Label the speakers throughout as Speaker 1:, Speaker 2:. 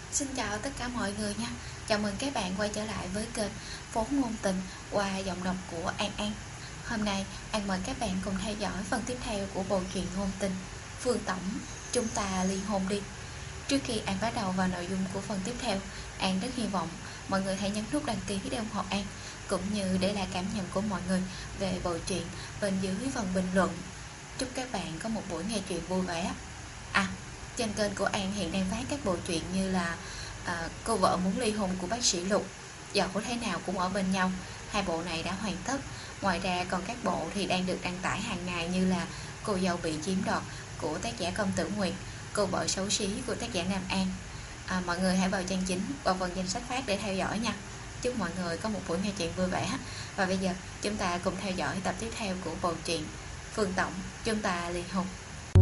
Speaker 1: Xin chào tất cả mọi người nha. Chào mừng các bạn quay trở lại với kênh Phố Ngôn Tình qua giọng đọc của An An. Hôm nay An mời các bạn cùng theo dõi phần tiếp theo của bộ truyện ngôn tình Phương Tổng, chúng ta ly hôn đi. Trước khi An bắt đầu vào nội dung của phần tiếp theo, An rất hy vọng mọi người hãy nhấn nút đăng ký để ủng hộ An, cũng như để lại cảm nhận của mọi người về bộ truyện bên dưới phần bình luận. Chúc các bạn có một buổi nghe truyện vui vẻ. Trên kênh của An hiện đang phát các bộ truyện như là Cô vợ muốn ly hôn của bác sĩ Lục, Dẫu thế nào cũng ở bên nhau. Hai bộ này đã hoàn tất. Ngoài ra còn các bộ thì đang được đăng tải hàng ngày như là Cô dâu bị chiếm đoạt của tác giả Công Tử Nguyệt, Cô vợ xấu xí của tác giả Nam An. Mọi người hãy vào trang chính, vào phần danh sách phát để theo dõi nha. Chúc mọi người có một buổi nghe truyện vui vẻ. Và bây giờ chúng ta cùng theo dõi tập tiếp theo của bộ truyện Phương Tổng, chúng ta ly hôn.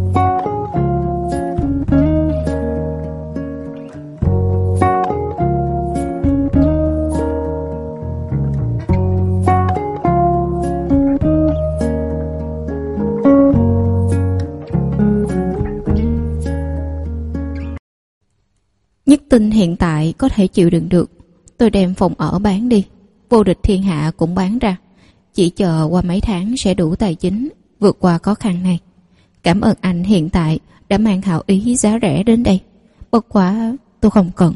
Speaker 2: Nhất Tinh hiện tại có thể chịu đựng được. Tôi đem phòng ở bán đi, Vô Địch Thiên Hạ cũng bán ra. Chỉ chờ qua mấy tháng sẽ đủ tài chính vượt qua khó khăn này. Cảm ơn anh hiện tại đã mang hảo ý giá rẻ đến đây. Bất quá tôi không cần.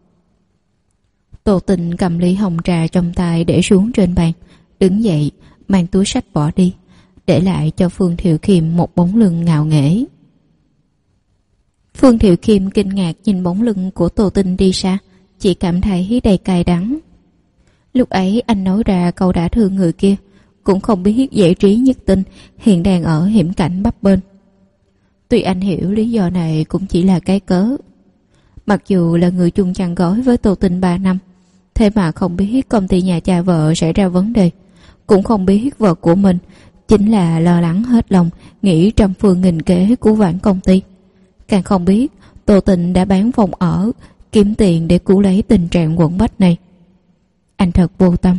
Speaker 2: Tô Tình cầm ly hồng trà trong tay để xuống trên bàn, đứng dậy mang túi sách bỏ đi, để lại cho Phương Thiệu Khiêm một bóng lưng ngạo nghễ. Phương Thiệu Khiêm kinh ngạc nhìn bóng lưng của Tô Tình đi xa, chỉ cảm thấy đầy cay đắng. Lúc ấy anh nói ra câu đã thương người kia, cũng không biết giải trí Nhất Tinh hiện đang ở hiểm cảnh bấp bênh. Tuy anh hiểu lý do này cũng chỉ là cái cớ. Mặc dù là người chung chăn gói với Tô Tình 3 năm, thế mà không biết công ty nhà cha vợ xảy ra vấn đề, cũng không biết vợ của mình chính là lo lắng hết lòng, nghĩ trăm phương nghìn kế cứu vãn công ty. Càng không biết Tô Tình đã bán phòng ở kiếm tiền để cứu lấy tình trạng quẩn bách này. Anh thật vô tâm.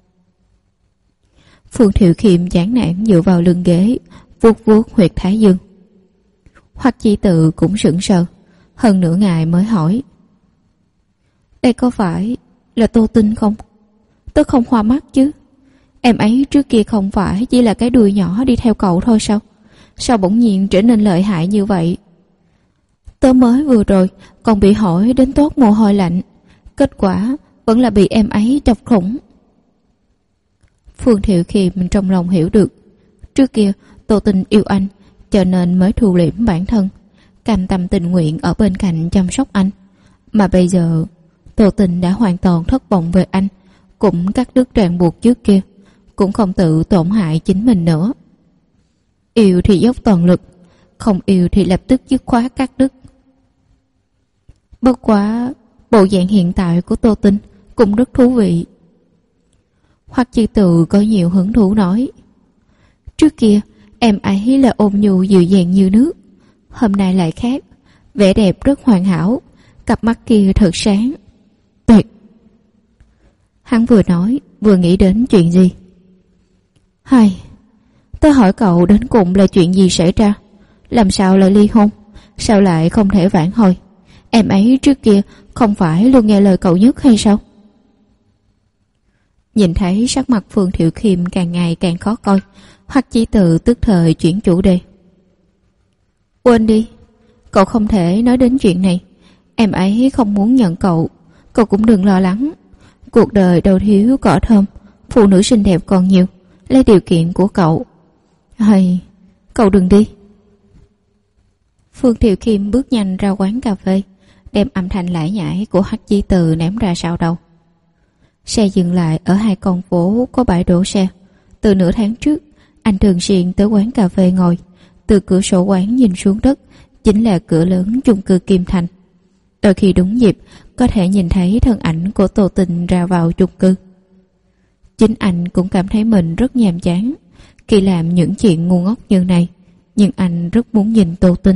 Speaker 2: Phương Thiệu Khiêm chán nản dựa vào lưng ghế, vuốt vuốt huyệt thái dương. Hoắc Chi Tự cũng sững sờ, hơn nửa ngày mới hỏi: đây có phải là Tô Tình không? Tớ không hoa mắt chứ. Em ấy trước kia không phải chỉ là cái đuôi nhỏ đi theo cậu thôi sao? Sao bỗng nhiên trở nên lợi hại như vậy? Tớ mới vừa rồi còn bị hỏi đến toát mồ hôi lạnh, kết quả vẫn là bị em ấy chọc khủng. Phương Thiệu Khiêm trong lòng hiểu được, trước kia Tô Tình yêu anh cho nên mới thu liễm bản thân, cam tâm tình nguyện ở bên cạnh chăm sóc anh. Mà bây giờ Tô Tình đã hoàn toàn thất vọng về anh, cũng cắt đứt ràng buộc trước kia, cũng không tự tổn hại chính mình nữa. Yêu thì dốc toàn lực, không yêu thì lập tức dứt khoát cắt đứt. Bất quá bộ dạng hiện tại của Tô Tình cũng rất thú vị. Hoắc Chi Tự có nhiều hứng thú nói: trước kia em ấy là ôn nhu dịu dàng như nước, hôm nay lại khác, vẻ đẹp rất hoàn hảo, cặp mắt kia thật sáng, tuyệt. Hắn vừa nói vừa nghĩ đến chuyện gì. Hay, tớ hỏi cậu đến cùng là chuyện gì xảy ra? Làm sao lại ly hôn? Sao lại không thể vãn hồi? Em ấy trước kia không phải luôn nghe lời cậu nhất hay sao? Nhìn thấy sắc mặt Phương Thiệu Khiêm càng ngày càng khó coi, Hoắc Chí Tự tức thời chuyển chủ đề. Quên đi, cậu không thể nói đến chuyện này. Em ấy không muốn nhận cậu, cậu cũng đừng lo lắng. Cuộc đời đâu thiếu cỏ thơm, phụ nữ xinh đẹp còn nhiều, lấy điều kiện của cậu. Hay, cậu đừng đi. Phương Thiệu Khiêm bước nhanh ra quán cà phê, đem âm thanh lải nhải của Hoắc Chí Từ ném ra sau đầu. Xe dừng lại ở hai con phố có bãi đổ xe. Từ nửa tháng trước, anh thường xuyên tới quán cà phê ngồi, từ cửa sổ quán nhìn xuống đất chính là cửa lớn chung cư Kim Thành. Đôi khi đúng dịp có thể nhìn thấy thân ảnh của Tô Tình ra vào chung cư. Chính anh cũng cảm thấy mình rất nhàm chán khi làm những chuyện ngu ngốc như này, nhưng anh rất muốn nhìn Tô Tình.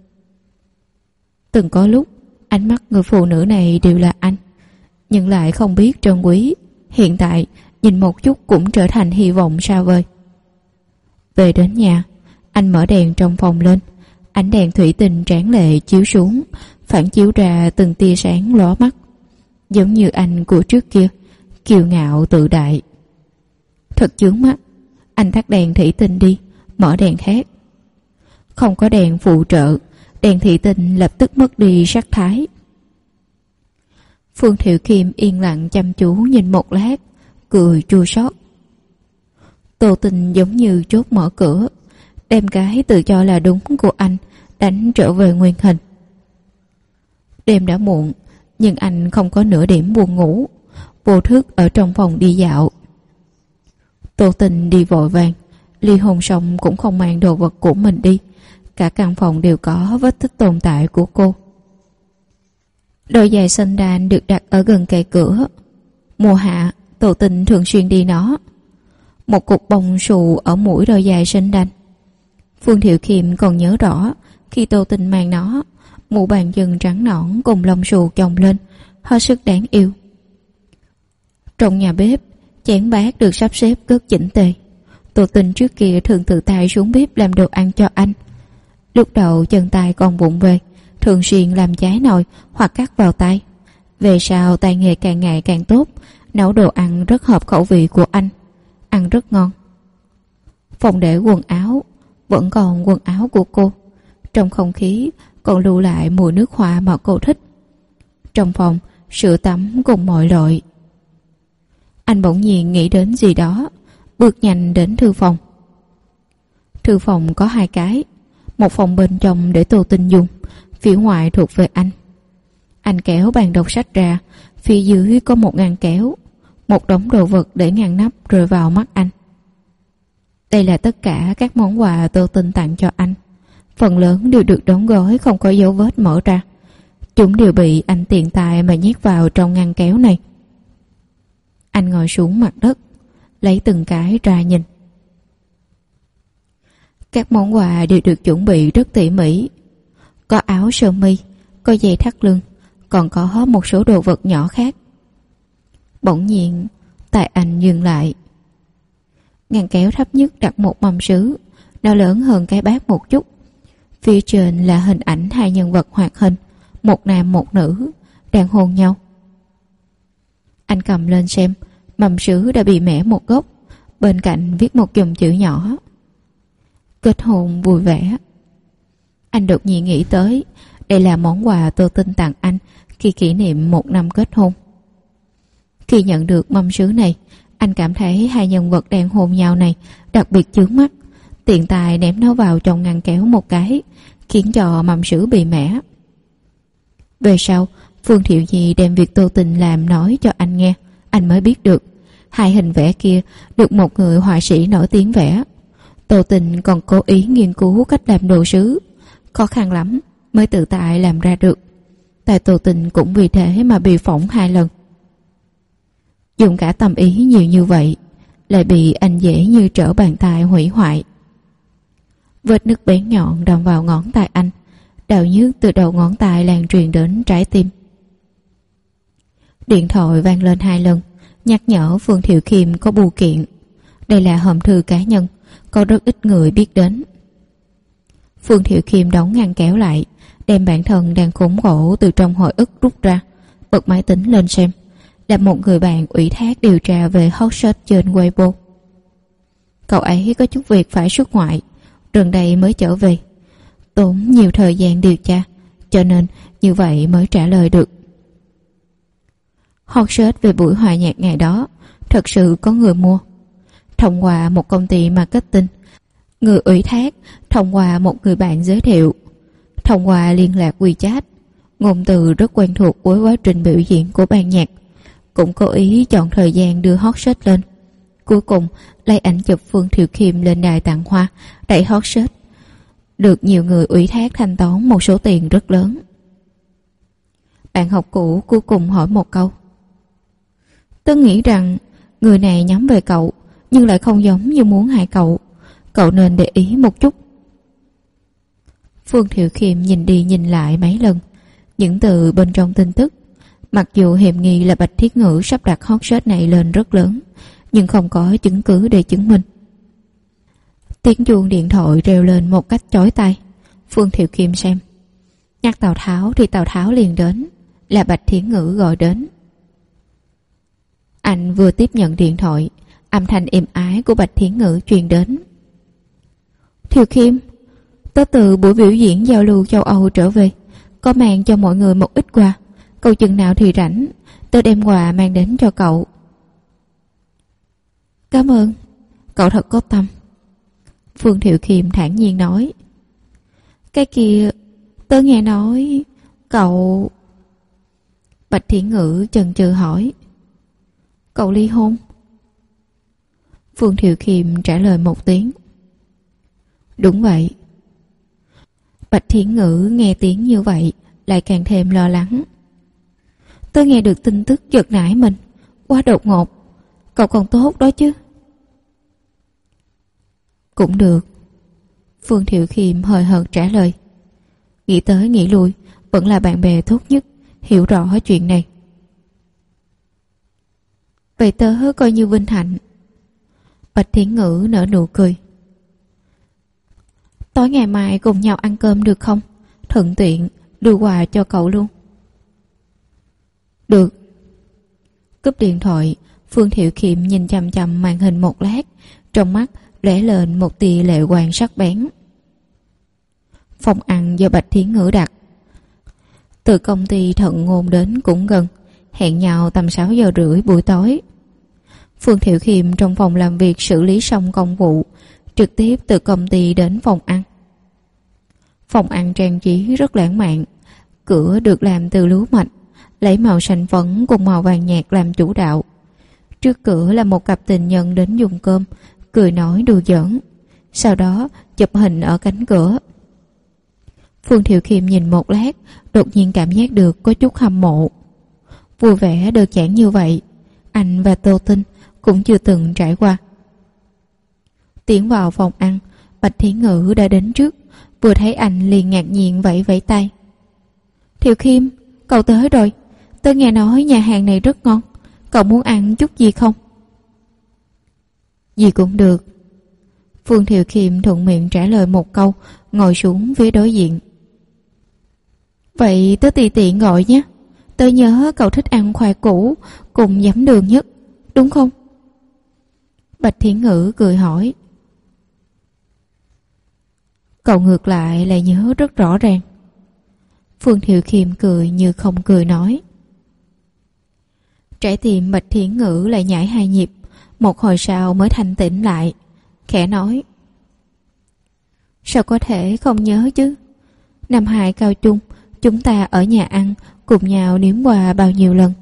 Speaker 2: Từng có lúc ánh mắt người phụ nữ này đều là anh, nhưng lại không biết trân quý. Hiện tại nhìn một chút cũng trở thành hy vọng xa vời. Về đến nhà, anh mở đèn trong phòng lên, ánh đèn thủy tinh tráng lệ chiếu xuống, phản chiếu ra từng tia sáng lóa mắt, giống như anh của trước kia, kiêu ngạo tự đại. Thật chướng mắt, anh tắt đèn thủy tinh đi, mở đèn khác. Không có đèn phụ trợ, đèn thủy tinh lập tức mất đi sắc thái. Phương Thiệu Kim yên lặng chăm chú nhìn một lát, cười chua xót. Tô Tình giống như chốt mở cửa, đem cái tự cho là đúng của anh đánh trở về nguyên hình. Đêm đã muộn, nhưng anh không có nửa điểm buồn ngủ, vô thức ở trong phòng đi dạo. Tô Tình đi vội vàng, ly hôn xong cũng không mang đồ vật của mình đi, cả căn phòng đều có vết tích tồn tại của cô. Đôi giày xanh đan được đặt ở gần kề cửa. Mùa hạ, Tô Tình thường xuyên đi nó. Một cục bông xù ở mũi đôi giày xanh đan. Phương Thiệu Kim còn nhớ rõ khi Tô Tình mang nó, mũ bàn chân trắng nõn cùng lông xù chồng lên, hết sức đáng yêu. Trong nhà bếp, chén bát được sắp xếp cất chỉnh tề. Tô Tình trước kia thường tự tay xuống bếp làm đồ ăn cho anh. Lúc đầu chân tay còn vụng về, thường xuyên làm cháy nồi hoặc cắt vào tay. Về sau tay nghề càng ngày càng tốt, nấu đồ ăn rất hợp khẩu vị của anh, ăn rất ngon. Phòng để quần áo vẫn còn quần áo của cô, trong không khí còn lưu lại mùi nước hoa mà cô thích. Trong phòng, sữa tắm cùng mọi loại. Anh bỗng nhiên nghĩ đến gì đó, bước nhanh đến thư phòng. Thư phòng có 2 cái, một phòng bên trong để Tô Tình dùng, phía ngoài thuộc về anh. Anh kéo bàn đọc sách ra, phía dưới có một ngăn kéo, một đống đồ vật để ngăn nắp rơi vào mắt anh. Đây là tất cả các món quà Tô Tình tặng cho anh, phần lớn đều được đóng gói không có dấu vết mở ra. Chúng đều bị anh tiện tay mà nhét vào trong ngăn kéo này. Anh ngồi xuống mặt đất, lấy từng cái ra nhìn. Các món quà đều được chuẩn bị rất tỉ mỉ. Có áo sơ mi, có dây thắt lưng, còn có một số đồ vật nhỏ khác. Bỗng nhiên, tay anh dừng lại. Ngăn kéo thấp nhất đặt một mâm sứ, nó lớn hơn cái bát một chút. Phía trên là hình ảnh 2 nhân vật hoạt hình, một nam một nữ, đang hôn nhau. Anh cầm lên xem, mâm sứ đã bị mẻ một góc, bên cạnh viết một chùm chữ nhỏ: kết hôn vui vẻ. Anh đột nhiên nghĩ tới, đây là món quà Tô Tình tặng anh khi kỷ niệm 1 năm kết hôn. Khi nhận được mâm sứ này, anh cảm thấy 2 nhân vật đang hôn nhau này đặc biệt chướng mắt, tiện tay ném nó vào trong ngăn kéo một cái, khiến cho mâm sứ bị mẻ. Về sau, Phương Thiệu Nhi đem việc Tô Tình làm nói cho anh nghe, anh mới biết được 2 hình vẽ kia được một người họa sĩ nổi tiếng vẽ. Tô Tình còn cố ý nghiên cứu cách làm đồ sứ, khó khăn lắm mới tự tại làm ra được. Tại Tô Tình cũng vì thế mà bị phỏng 2 lần. Dùng cả tâm ý nhiều như vậy, lại bị anh dễ như trở bàn tay hủy hoại. Vết nứt bén nhọn đâm vào ngón tay anh, đau nhức từ đầu ngón tay lan truyền đến trái tim. Điện thoại vang lên 2 lần, nhắc nhở Phương Thiệu Kim có bưu kiện. Đây là hòm thư cá nhân, có rất ít người biết đến. Phương Thiệu Kim đóng ngăn kéo lại, đem bản thân đang khốn khổ từ trong hồi ức rút ra, bật máy tính lên xem. Là một người bạn ủy thác điều tra về hot search trên Weibo. Cậu ấy có chút việc phải xuất ngoại, gần đây mới trở về, tốn nhiều thời gian điều tra, cho nên như vậy mới trả lời được. Hot search về buổi hòa nhạc ngày đó thật sự có người mua. Thông qua một công ty marketing, người ủy thác thông qua một người bạn giới thiệu, thông qua liên lạc WeChat, ngôn từ rất quen thuộc với quá trình biểu diễn của ban nhạc, cũng cố ý chọn thời gian đưa hot search lên. Cuối cùng lấy ảnh chụp Phương Thiệu Kim lên đài tặng hoa, đẩy hot search, được nhiều người ủy thác thanh toán một số tiền rất lớn. Bạn học cũ cuối cùng hỏi một câu: tớ nghĩ rằng người này nhắm về cậu, nhưng lại không giống như muốn hại cậu, cậu nên để ý một chút. Phương Thiệu Kim nhìn đi nhìn lại mấy lần những từ bên trong tin tức. Mặc dù hiểm nghi là Bạch Thiết Ngữ sắp đặt hot search này lên rất lớn, nhưng không có chứng cứ để chứng minh. Tiếng chuông điện thoại reo lên một cách chói tai. Phương Thiệu Kim xem. Nhắc Tào Tháo thì Tào Tháo liền đến, là Bạch Thiển Ngữ gọi đến. Anh vừa tiếp nhận điện thoại, âm thanh êm ái của Bạch Thiển Ngữ truyền đến. Thiều Khiêm, tớ từ buổi biểu diễn giao lưu châu Âu trở về, có mang cho mọi người một ít quà. Cậu chừng nào thì rảnh, tớ đem quà mang đến cho cậu. Cảm ơn, cậu thật có tâm. Phương Thiệu Khiêm thản nhiên nói. Cái kia, tớ nghe nói cậu... Bạch Thiển Ngữ chần chừ hỏi. Cậu ly hôn? Phương Thiệu Khiêm trả lời một tiếng. Đúng vậy. Bạch Thiển Ngữ nghe tiếng như vậy lại càng thêm lo lắng. Tớ nghe được tin tức giật nảy mình, quá đột ngột. Cậu còn tốt đó chứ? Cũng được. Phương Thiệu Khiêm hời hợt trả lời. Nghĩ tới nghĩ lui, vẫn là bạn bè tốt nhất, hiểu rõ chuyện này. Vậy tớ coi như vinh hạnh. Bạch Thiển Ngữ nở nụ cười. Tối ngày mai cùng nhau ăn cơm được không? Thuận tiện đưa quà cho cậu luôn. Được. Cúp điện thoại, Phương Thiệu Khiêm nhìn chằm chằm màn hình một lát, trong mắt lóe lên một tia lệ quang sắc bén. Phòng ăn do Bạch Thiển Ngữ đặt. Từ công ty Thận Ngôn đến cũng gần, hẹn nhau tầm 6 giờ rưỡi buổi tối. Phương Thiệu Khiêm trong phòng làm việc xử lý xong công vụ, trực tiếp từ công ty đến phòng ăn. Phòng ăn trang trí rất lãng mạn, cửa được làm từ lúa mạch, lấy màu xanh phấn cùng màu vàng nhạt làm chủ đạo. Trước cửa là một cặp tình nhân đến dùng cơm, cười nói đùa giỡn, sau đó chụp hình ở cánh cửa. Phương Thiệu Khiêm nhìn một lát, đột nhiên cảm giác được có chút hâm mộ. Vui vẻ đơn giản như vậy, anh và Tô Tinh cũng chưa từng trải qua. Tiến vào phòng ăn, Bạch Thiển Ngữ đã đến trước, vừa thấy anh liền ngạc nhiên vẫy vẫy tay. Thiệu Khiêm, cậu tới rồi. Tớ nghe nói nhà hàng này rất ngon, cậu muốn ăn chút gì không? Gì cũng được. Phương Thiệu Khiêm thuận miệng trả lời một câu, ngồi xuống phía đối diện. Vậy tớ tùy tiện gọi nhé. Tớ nhớ cậu thích ăn khoai củ cùng giấm đường nhất, đúng không? Bạch Thiển Ngữ cười hỏi. Cậu ngược lại là nhớ rất rõ ràng. Phương Thiệu Khiêm cười như không cười nói. Trái tim Bạch Thiển Ngữ lại nhảy 2 nhịp, một hồi sau mới thanh tĩnh lại, khẽ nói. Sao có thể không nhớ chứ? Năm 2 cao trung, chúng ta ở nhà ăn, cùng nhau nếm quà bao nhiêu lần.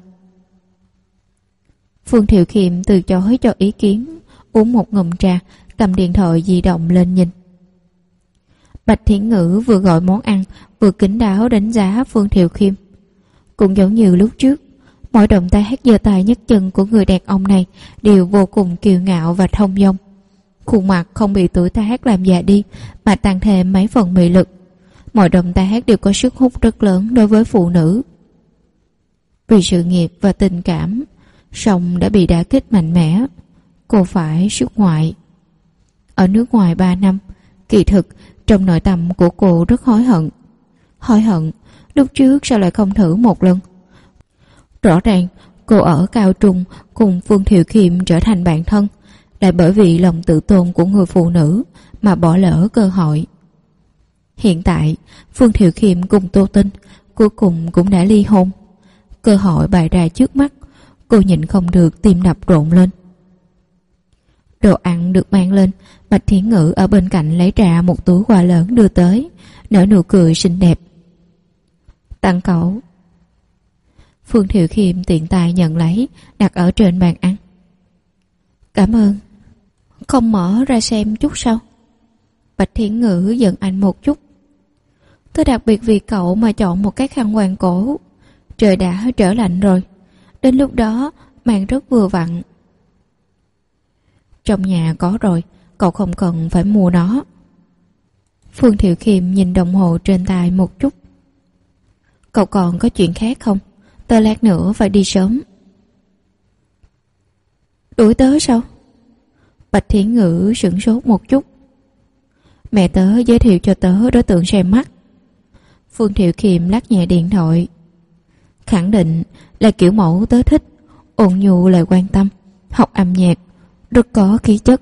Speaker 2: Phương Thiệu Khiêm từ chối cho ý kiến, uống một ngụm trà, cầm điện thoại di động lên nhìn. Bạch Thiển Ngữ vừa gọi món ăn, vừa kín đáo đánh giá Phương Thiệu Khiêm. Cũng giống như lúc trước, mọi động tác giơ tay nhấc chân của người đàn ông này đều vô cùng kiêu ngạo và thông dong. Khuôn mặt không bị tuổi tác làm già đi, mà tăng thêm mấy phần mị lực. Mọi động tác đều có sức hút rất lớn đối với phụ nữ. Vì sự nghiệp và tình cảm, song đã bị đả kích mạnh mẽ. Cô phải xuất ngoại. Ở nước ngoài 3 năm, kỳ thực trong nội tâm của cô rất hối hận. Hối hận lúc trước sao lại không thử một lần. Rõ ràng cô ở cao trung cùng Phương Thiệu Khiêm trở thành bạn thân, lại bởi vì lòng tự tôn của người phụ nữ mà bỏ lỡ cơ hội. Hiện tại Phương Thiệu Khiêm cùng Tô Tinh cuối cùng cũng đã ly hôn. Cơ hội bày ra trước mắt, cô nhịn không được tim đập rộn lên. Đồ ăn được mang lên, Bạch Thiển Ngữ ở bên cạnh lấy ra một túi quà lớn đưa tới, nở nụ cười xinh đẹp. Tặng cậu. Phương Thiệu Khiêm tiện tay nhận lấy, đặt ở trên bàn ăn. Cảm ơn. Không mở ra xem chút sao? Bạch Thiển Ngữ giận anh một chút. Tôi đặc biệt vì cậu mà chọn một cái khăn quàng cổ. Trời đã trở lạnh rồi, đến lúc đó mang rất vừa vặn. Trong nhà có rồi, cậu không cần phải mua nó. Phương Thiệu Khiêm nhìn đồng hồ trên tay một chút. Cậu còn có chuyện khác không? Tớ lát nữa phải đi sớm. Đuổi tớ sao? Bạch Thiển Ngữ sửng sốt một chút. Mẹ tớ giới thiệu cho tớ đối tượng xem mắt. Phương Thiệu Kiệm lắc nhẹ điện thoại. Khẳng định là kiểu mẫu tớ thích, ôn nhu lại quan tâm, học âm nhạc, rất có khí chất.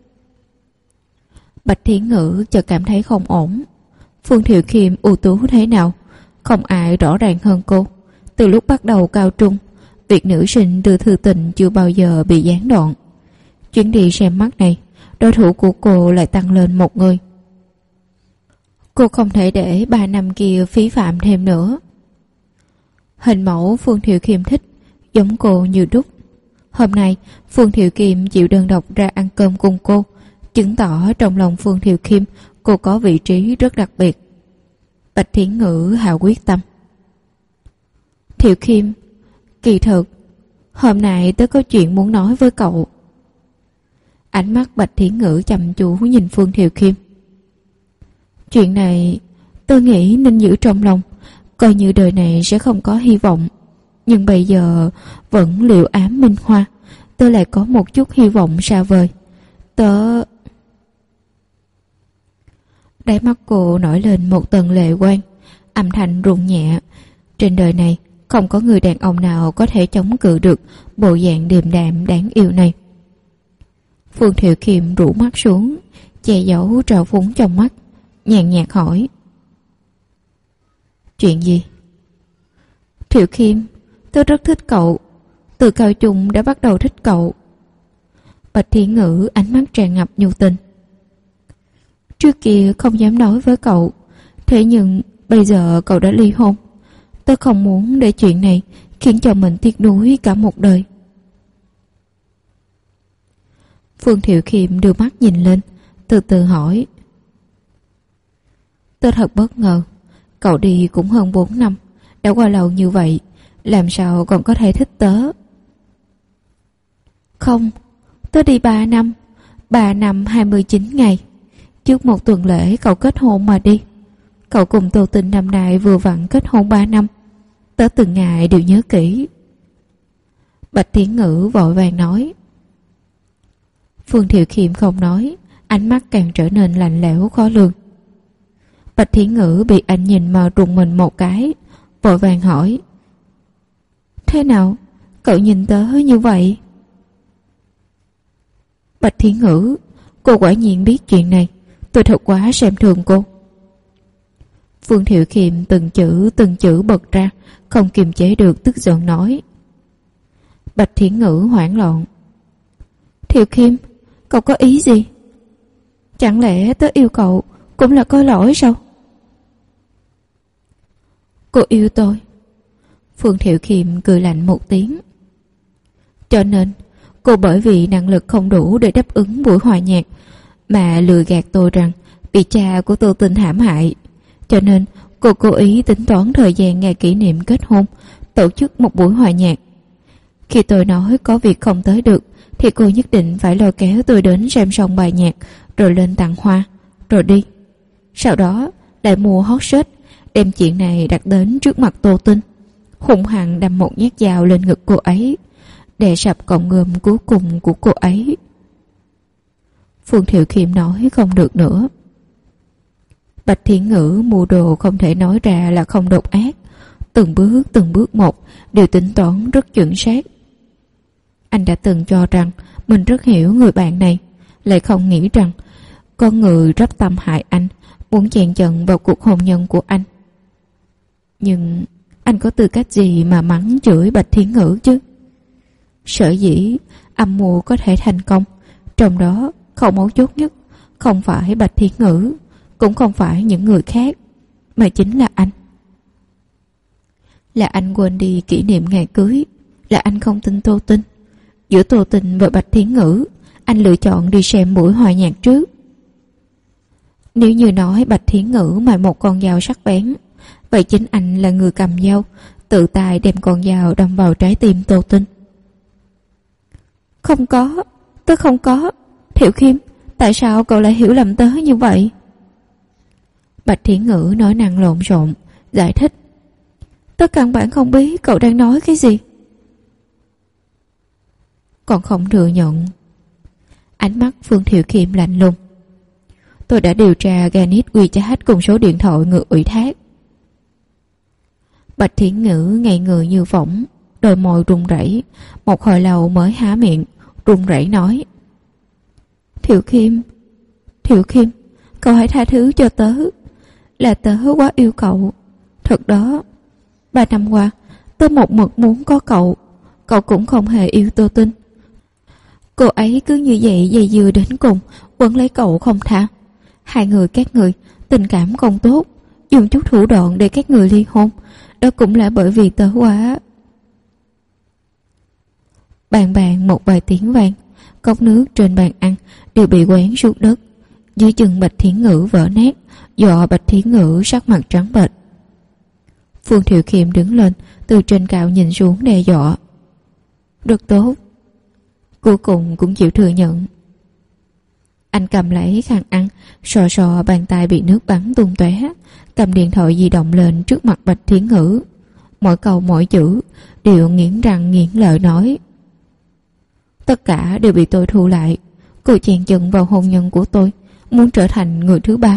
Speaker 2: Bạch Thiến Ngữ chợt cảm thấy không ổn. Phương Thiệu Kiệm ưu tú thế nào, không ai rõ ràng hơn cô. Từ lúc bắt đầu cao trung, việc nữ sinh đưa thư tình chưa bao giờ bị gián đoạn. Chuyến đi xem mắt này, đối thủ của cô lại tăng lên một người. Cô không thể để 3 năm kia phí phạm thêm nữa. Hình mẫu Phương Thiệu Kiệm thích giống cô như đúc. Hôm nay Phương Thiệu Kiệm chịu đơn độc ra ăn cơm cùng cô, chứng tỏ trong lòng Phương Thiệu Kiệm cô có vị trí rất đặc biệt. Bạch Thiến Ngữ hạ quyết tâm. Thiệu Kiệm, kỳ thực hôm nay tớ có chuyện muốn nói với cậu. Ánh mắt Bạch Thiến Ngữ chăm chú nhìn Phương Thiệu Kiệm. Chuyện này tôi nghĩ nên giữ trong lòng, coi như đời này sẽ không có hy vọng. Nhưng bây giờ vẫn liệu ám minh hoa, tôi lại có một chút hy vọng xa vời. Đáy mắt cô nổi lên một tầng lệ quang, âm thanh run nhẹ. Trên đời này không có người đàn ông nào có thể chống cự được bộ dạng điềm đạm đáng yêu này. Phương Thiệu Kiệm rũ mắt xuống, che giấu trào phúng trong mắt, nhàn nhạt hỏi. Chuyện gì? Thiệu Kiệm, tôi rất thích cậu. Từ cao trung đã bắt đầu thích cậu. Bạch Thiến Ngữ ánh mắt tràn ngập nhu tình. Trước kia không dám nói với cậu, thế nhưng bây giờ cậu đã ly hôn. Tôi không muốn để chuyện này khiến cho mình tiếc nuối cả một đời. Phương Thiệu Kiệm đưa mắt nhìn lên, từ từ hỏi. Tôi thật bất ngờ, cậu đi cũng hơn 4 năm, đã qua lâu như vậy, làm sao còn có thể thích tớ? Không, tớ đi 3 năm, 3 năm 29 ngày. Trước một tuần lễ cậu kết hôn mà đi. Cậu cùng Tô Tình năm nay vừa vặn kết hôn 3 năm. Tớ từng ngày đều nhớ kỹ. Bạch Thiến Ngữ vội vàng nói. Phương Thiệu Kiệm không nói, ánh mắt càng trở nên lạnh lẽo khó lường. Bạch Thiến Ngữ bị anh nhìn mà rùng mình một cái, vội vàng hỏi. Thế nào? Cậu nhìn tớ như vậy? Bạch Thiến Ngữ, cô quả nhiên biết chuyện này. Tôi thật quá xem thường cô. Phương Thiệu Kiệm từng chữ bật ra, không kiềm chế được tức giận nói. Bạch Thiến Ngữ hoảng loạn. Thiệu Kiệm, cậu có ý gì? Chẳng lẽ tớ yêu cậu cũng là có lỗi sao? Cô yêu tôi. Phương Thiệu Kiệm cười lạnh một tiếng. Cho nên cô bởi vì năng lực không đủ để đáp ứng buổi hòa nhạc mà lừa gạt tôi rằng bị cha của Tô Tình hãm hại. Cho nên cô cố ý tính toán thời gian ngày kỷ niệm kết hôn, tổ chức một buổi hòa nhạc. Khi tôi nói có việc không tới được thì cô nhất định phải lôi kéo tôi đến xem xong bài nhạc, rồi lên tặng hoa, rồi đi. Sau đó lại mua hot search, đem chuyện này đặt đến trước mặt Tô Tình, hung hăng đâm một nhát dao lên ngực cô ấy, đè sập cọng ngơm cuối cùng của cô ấy. Phương Thiệu Kiệm nói không được nữa. Bạch Thiến Ngữ mua đồ không thể nói ra là không độc ác, từng bước một đều tính toán rất chuẩn xác. Anh đã từng cho rằng mình rất hiểu người bạn này, lại không nghĩ rằng con người rất tâm hại anh, muốn chen chân vào cuộc hôn nhân của anh. Nhưng anh có tư cách gì mà mắng chửi Bạch Thiến Ngữ chứ? Sở dĩ âm mưu có thể thành công, trong đó khâu mấu chốt nhất không phải Bạch Thiến Ngữ, cũng không phải những người khác, mà chính là anh. Là anh quên đi kỷ niệm ngày cưới, là anh không tin Tô Tình. Giữa Tô Tình và Bạch Thiến Ngữ, anh lựa chọn đi xem buổi hòa nhạc trước. Nếu như nói Bạch Thiến Ngữ mài một con dao sắc bén, vậy chính anh là người cầm dao, tự tay đem con dao đâm vào trái tim Tô Tình. Không có, tớ không có. Thiệu Kiệm, tại sao cậu lại hiểu lầm tớ như vậy? Bạch Thiến Ngữ nói năng lộn xộn, giải thích. Tớ căn bản không biết cậu đang nói cái gì. Còn không thừa nhận. Ánh mắt Phương Thiệu Kiệm lạnh lùng. Tôi đã điều tra Ganit WeChat cùng số điện thoại người ủy thác. Bạch Thiển Ngữ ngây người như phỏng, đôi môi run rẩy, một hồi lâu mới há miệng, run rẩy nói: Thiệu Khiêm, Thiệu Khiêm, cậu hãy tha thứ cho tớ. Là tớ quá yêu cậu. Thật đó, 3 năm qua, tớ một mực muốn có cậu. Cậu cũng không hề yêu Tô Tinh. Cô ấy cứ như vậy dây dưa đến cùng, quấn lấy cậu không tha. Hai người các người tình cảm không tốt, dùng chút thủ đoạn để các người ly hôn. Đó cũng là bởi vì tớ quá. Bàn bàn một vài tiếng vang, cốc nước trên bàn ăn đều bị quán xuống đất. Dưới chân Bạch Thiển Ngữ vỡ nát, dọa Bạch Thiển Ngữ sắc mặt trắng bệch. Phương Thiệu Khiêm đứng lên, từ trên cao nhìn xuống đe dọa. Rất tốt, cuối cùng cũng chịu thừa nhận. Anh cầm lấy khăn ăn, sò sò bàn tay bị nước bắn tung tóe, cầm điện thoại di động lên trước mặt Bạch Thiển Ngữ. Mỗi câu mỗi chữ đều nghiến răng nghiến lợi nói: Tất cả đều bị tôi thu lại. Cô chèn chân vào hôn nhân của tôi, muốn trở thành người thứ ba.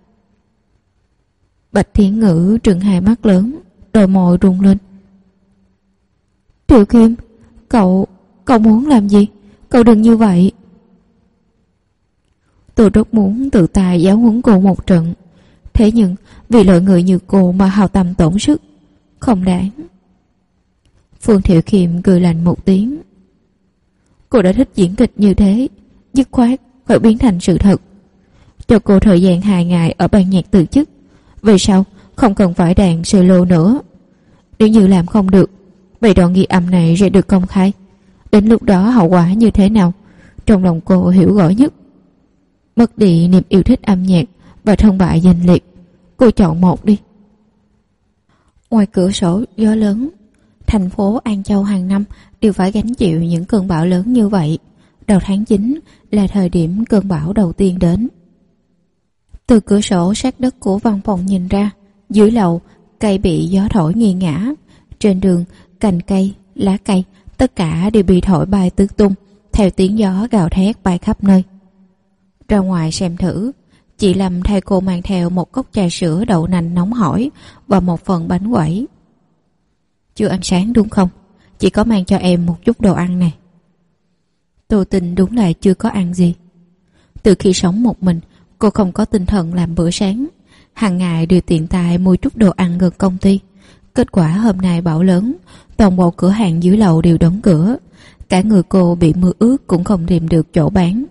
Speaker 2: Bạch Thiển Ngữ trừng hai mắt lớn, đôi môi rung lên. Thiệu Khiêm, cậu muốn làm gì? Cậu đừng như vậy. Tôi rất muốn tự tay giáo huấn cô một trận, thế nhưng vì loại người như cô mà hao tâm tổn sức, không đáng. Phương Thiệu Khiêm cười lạnh một tiếng. Cô đã thích diễn kịch như thế, dứt khoát phải biến thành sự thật. Cho cô thời gian 2 ngày ở ban nhạc từ chức, về sau không cần phải đàn solo nữa. Nếu như làm không được, vậy đoạn ghi âm này sẽ được công khai. Đến lúc đó hậu quả như thế nào, trong lòng cô hiểu rõ nhất. Mất đi niềm yêu thích âm nhạc và thân bại danh liệt, cô chọn một đi. Ngoài cửa sổ gió lớn, thành phố An Châu hàng năm đều phải gánh chịu những cơn bão lớn như vậy. Đầu tháng 9 là thời điểm cơn bão đầu tiên đến. Từ cửa sổ sát đất của văn phòng nhìn ra, dưới lầu cây bị gió thổi nghiêng ngã. Trên đường, cành cây, lá cây, tất cả đều bị thổi bay tứ tung, theo tiếng gió gào thét bay khắp nơi. Ra ngoài xem thử, chị Lâm thay cô mang theo một cốc trà sữa đậu nành nóng hổi và một phần bánh quẩy. Chưa ăn sáng đúng không? Chị có mang cho em một chút đồ ăn này. Tô Tinh đúng là chưa có ăn gì. Từ khi sống một mình, cô không có tinh thần làm bữa sáng. Hàng ngày đều tiện tay mua chút đồ ăn gần công ty. Kết quả hôm nay bão lớn, toàn bộ cửa hàng dưới lầu đều đóng cửa. Cả người cô bị mưa ướt cũng không tìm được chỗ bán.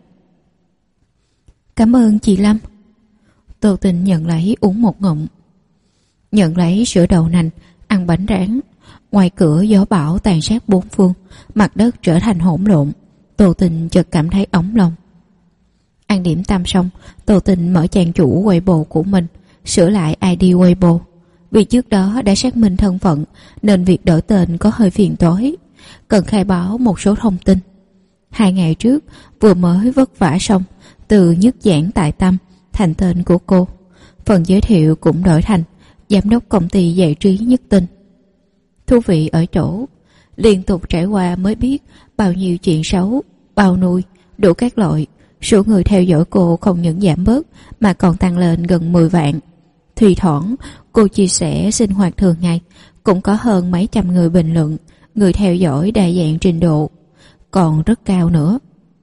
Speaker 2: Cảm ơn chị Lâm. Tô Tinh nhận lấy uống một ngụm. Nhận lấy sữa đậu nành, ăn bánh rán. Ngoài cửa gió bão tàn sát bốn phương, mặt đất trở thành hỗn lộn. Tô Tinh chợt cảm thấy ấm lòng. Ăn điểm tâm xong, Tô Tinh mở trang chủ Weibo của mình, sửa lại ID Weibo. Vì trước đó đã xác minh thân phận nên việc đổi tên có hơi phiền toái, cần khai báo một số thông tin. 2 ngày trước vừa mới vất vả xong, từ Nhất Giảng Tại Tâm thành tên của cô. Phần giới thiệu cũng đổi thành giám đốc công ty giải trí Nhất Tinh. Thú vị ở chỗ liên tục trải qua mới biết bao nhiêu chuyện xấu, bao nuôi, đủ các loại. Số người theo dõi cô không những giảm bớt mà còn tăng lên gần 10 vạn. Thì thoảng cô chia sẻ sinh hoạt thường ngày, cũng có hơn mấy trăm người bình luận. Người theo dõi đa dạng trình độ còn rất cao nữa.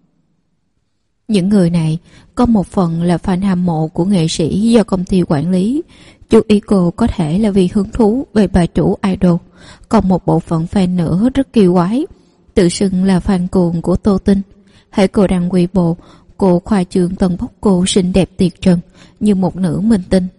Speaker 2: Những người này có một phần là fan hâm mộ của nghệ sĩ do công ty quản lý. Chú ý cô có thể là vì hứng thú về bà chủ idol. Còn một bộ phận fan nữa rất kiêu quái, tự xưng là fan cuồng của Tô Tinh. Hễ cô đăng Weibo, cô khoa trương tần bốc cô xinh đẹp tuyệt trần như một nữ minh tinh.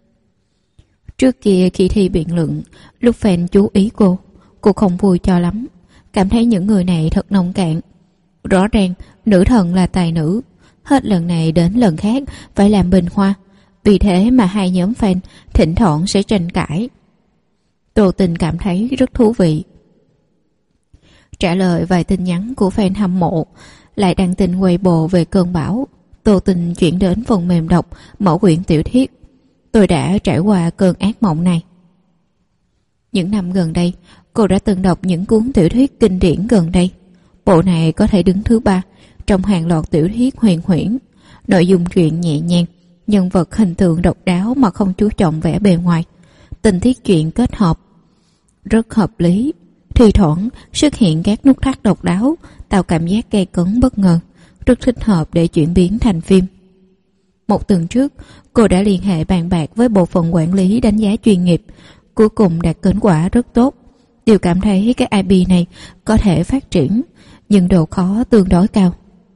Speaker 2: Trước kia khi thi biện luận, lúc fan chú ý cô không vui cho lắm, cảm thấy những người này thật nông cạn. Rõ ràng nữ thần là tài nữ, hết lần này đến lần khác phải làm bình hoa. Vì thế mà hai nhóm fan thỉnh thoảng sẽ tranh cãi. Tô Tinh cảm thấy rất thú vị. Trả lời vài tin nhắn của fan hâm mộ, lại đăng tin Weibo về cơn bão. Tô Tinh chuyển đến phần mềm đọc mẫu quyển tiểu thuyết. Tôi đã trải qua cơn ác mộng này. Những năm gần đây, cô đã từng đọc những cuốn tiểu thuyết kinh điển gần đây. Bộ này có thể đứng thứ 3 trong hàng loạt tiểu thuyết huyền huyễn. Nội dung truyện nhẹ nhàng, nhân vật hình tượng độc đáo mà không chú trọng vẻ bề ngoài. Tình tiết truyện kết hợp, rất hợp lý. Thi thoảng xuất hiện các nút thắt độc đáo, tạo cảm giác gay cấn bất ngờ, rất thích hợp để chuyển biến thành phim. Một tuần trước, cô đã liên hệ bàn bạc với bộ phận quản lý đánh giá chuyên nghiệp, cuối cùng đạt kết quả rất tốt. Đều cảm thấy cái IP này có thể phát triển, nhưng độ khó tương đối cao.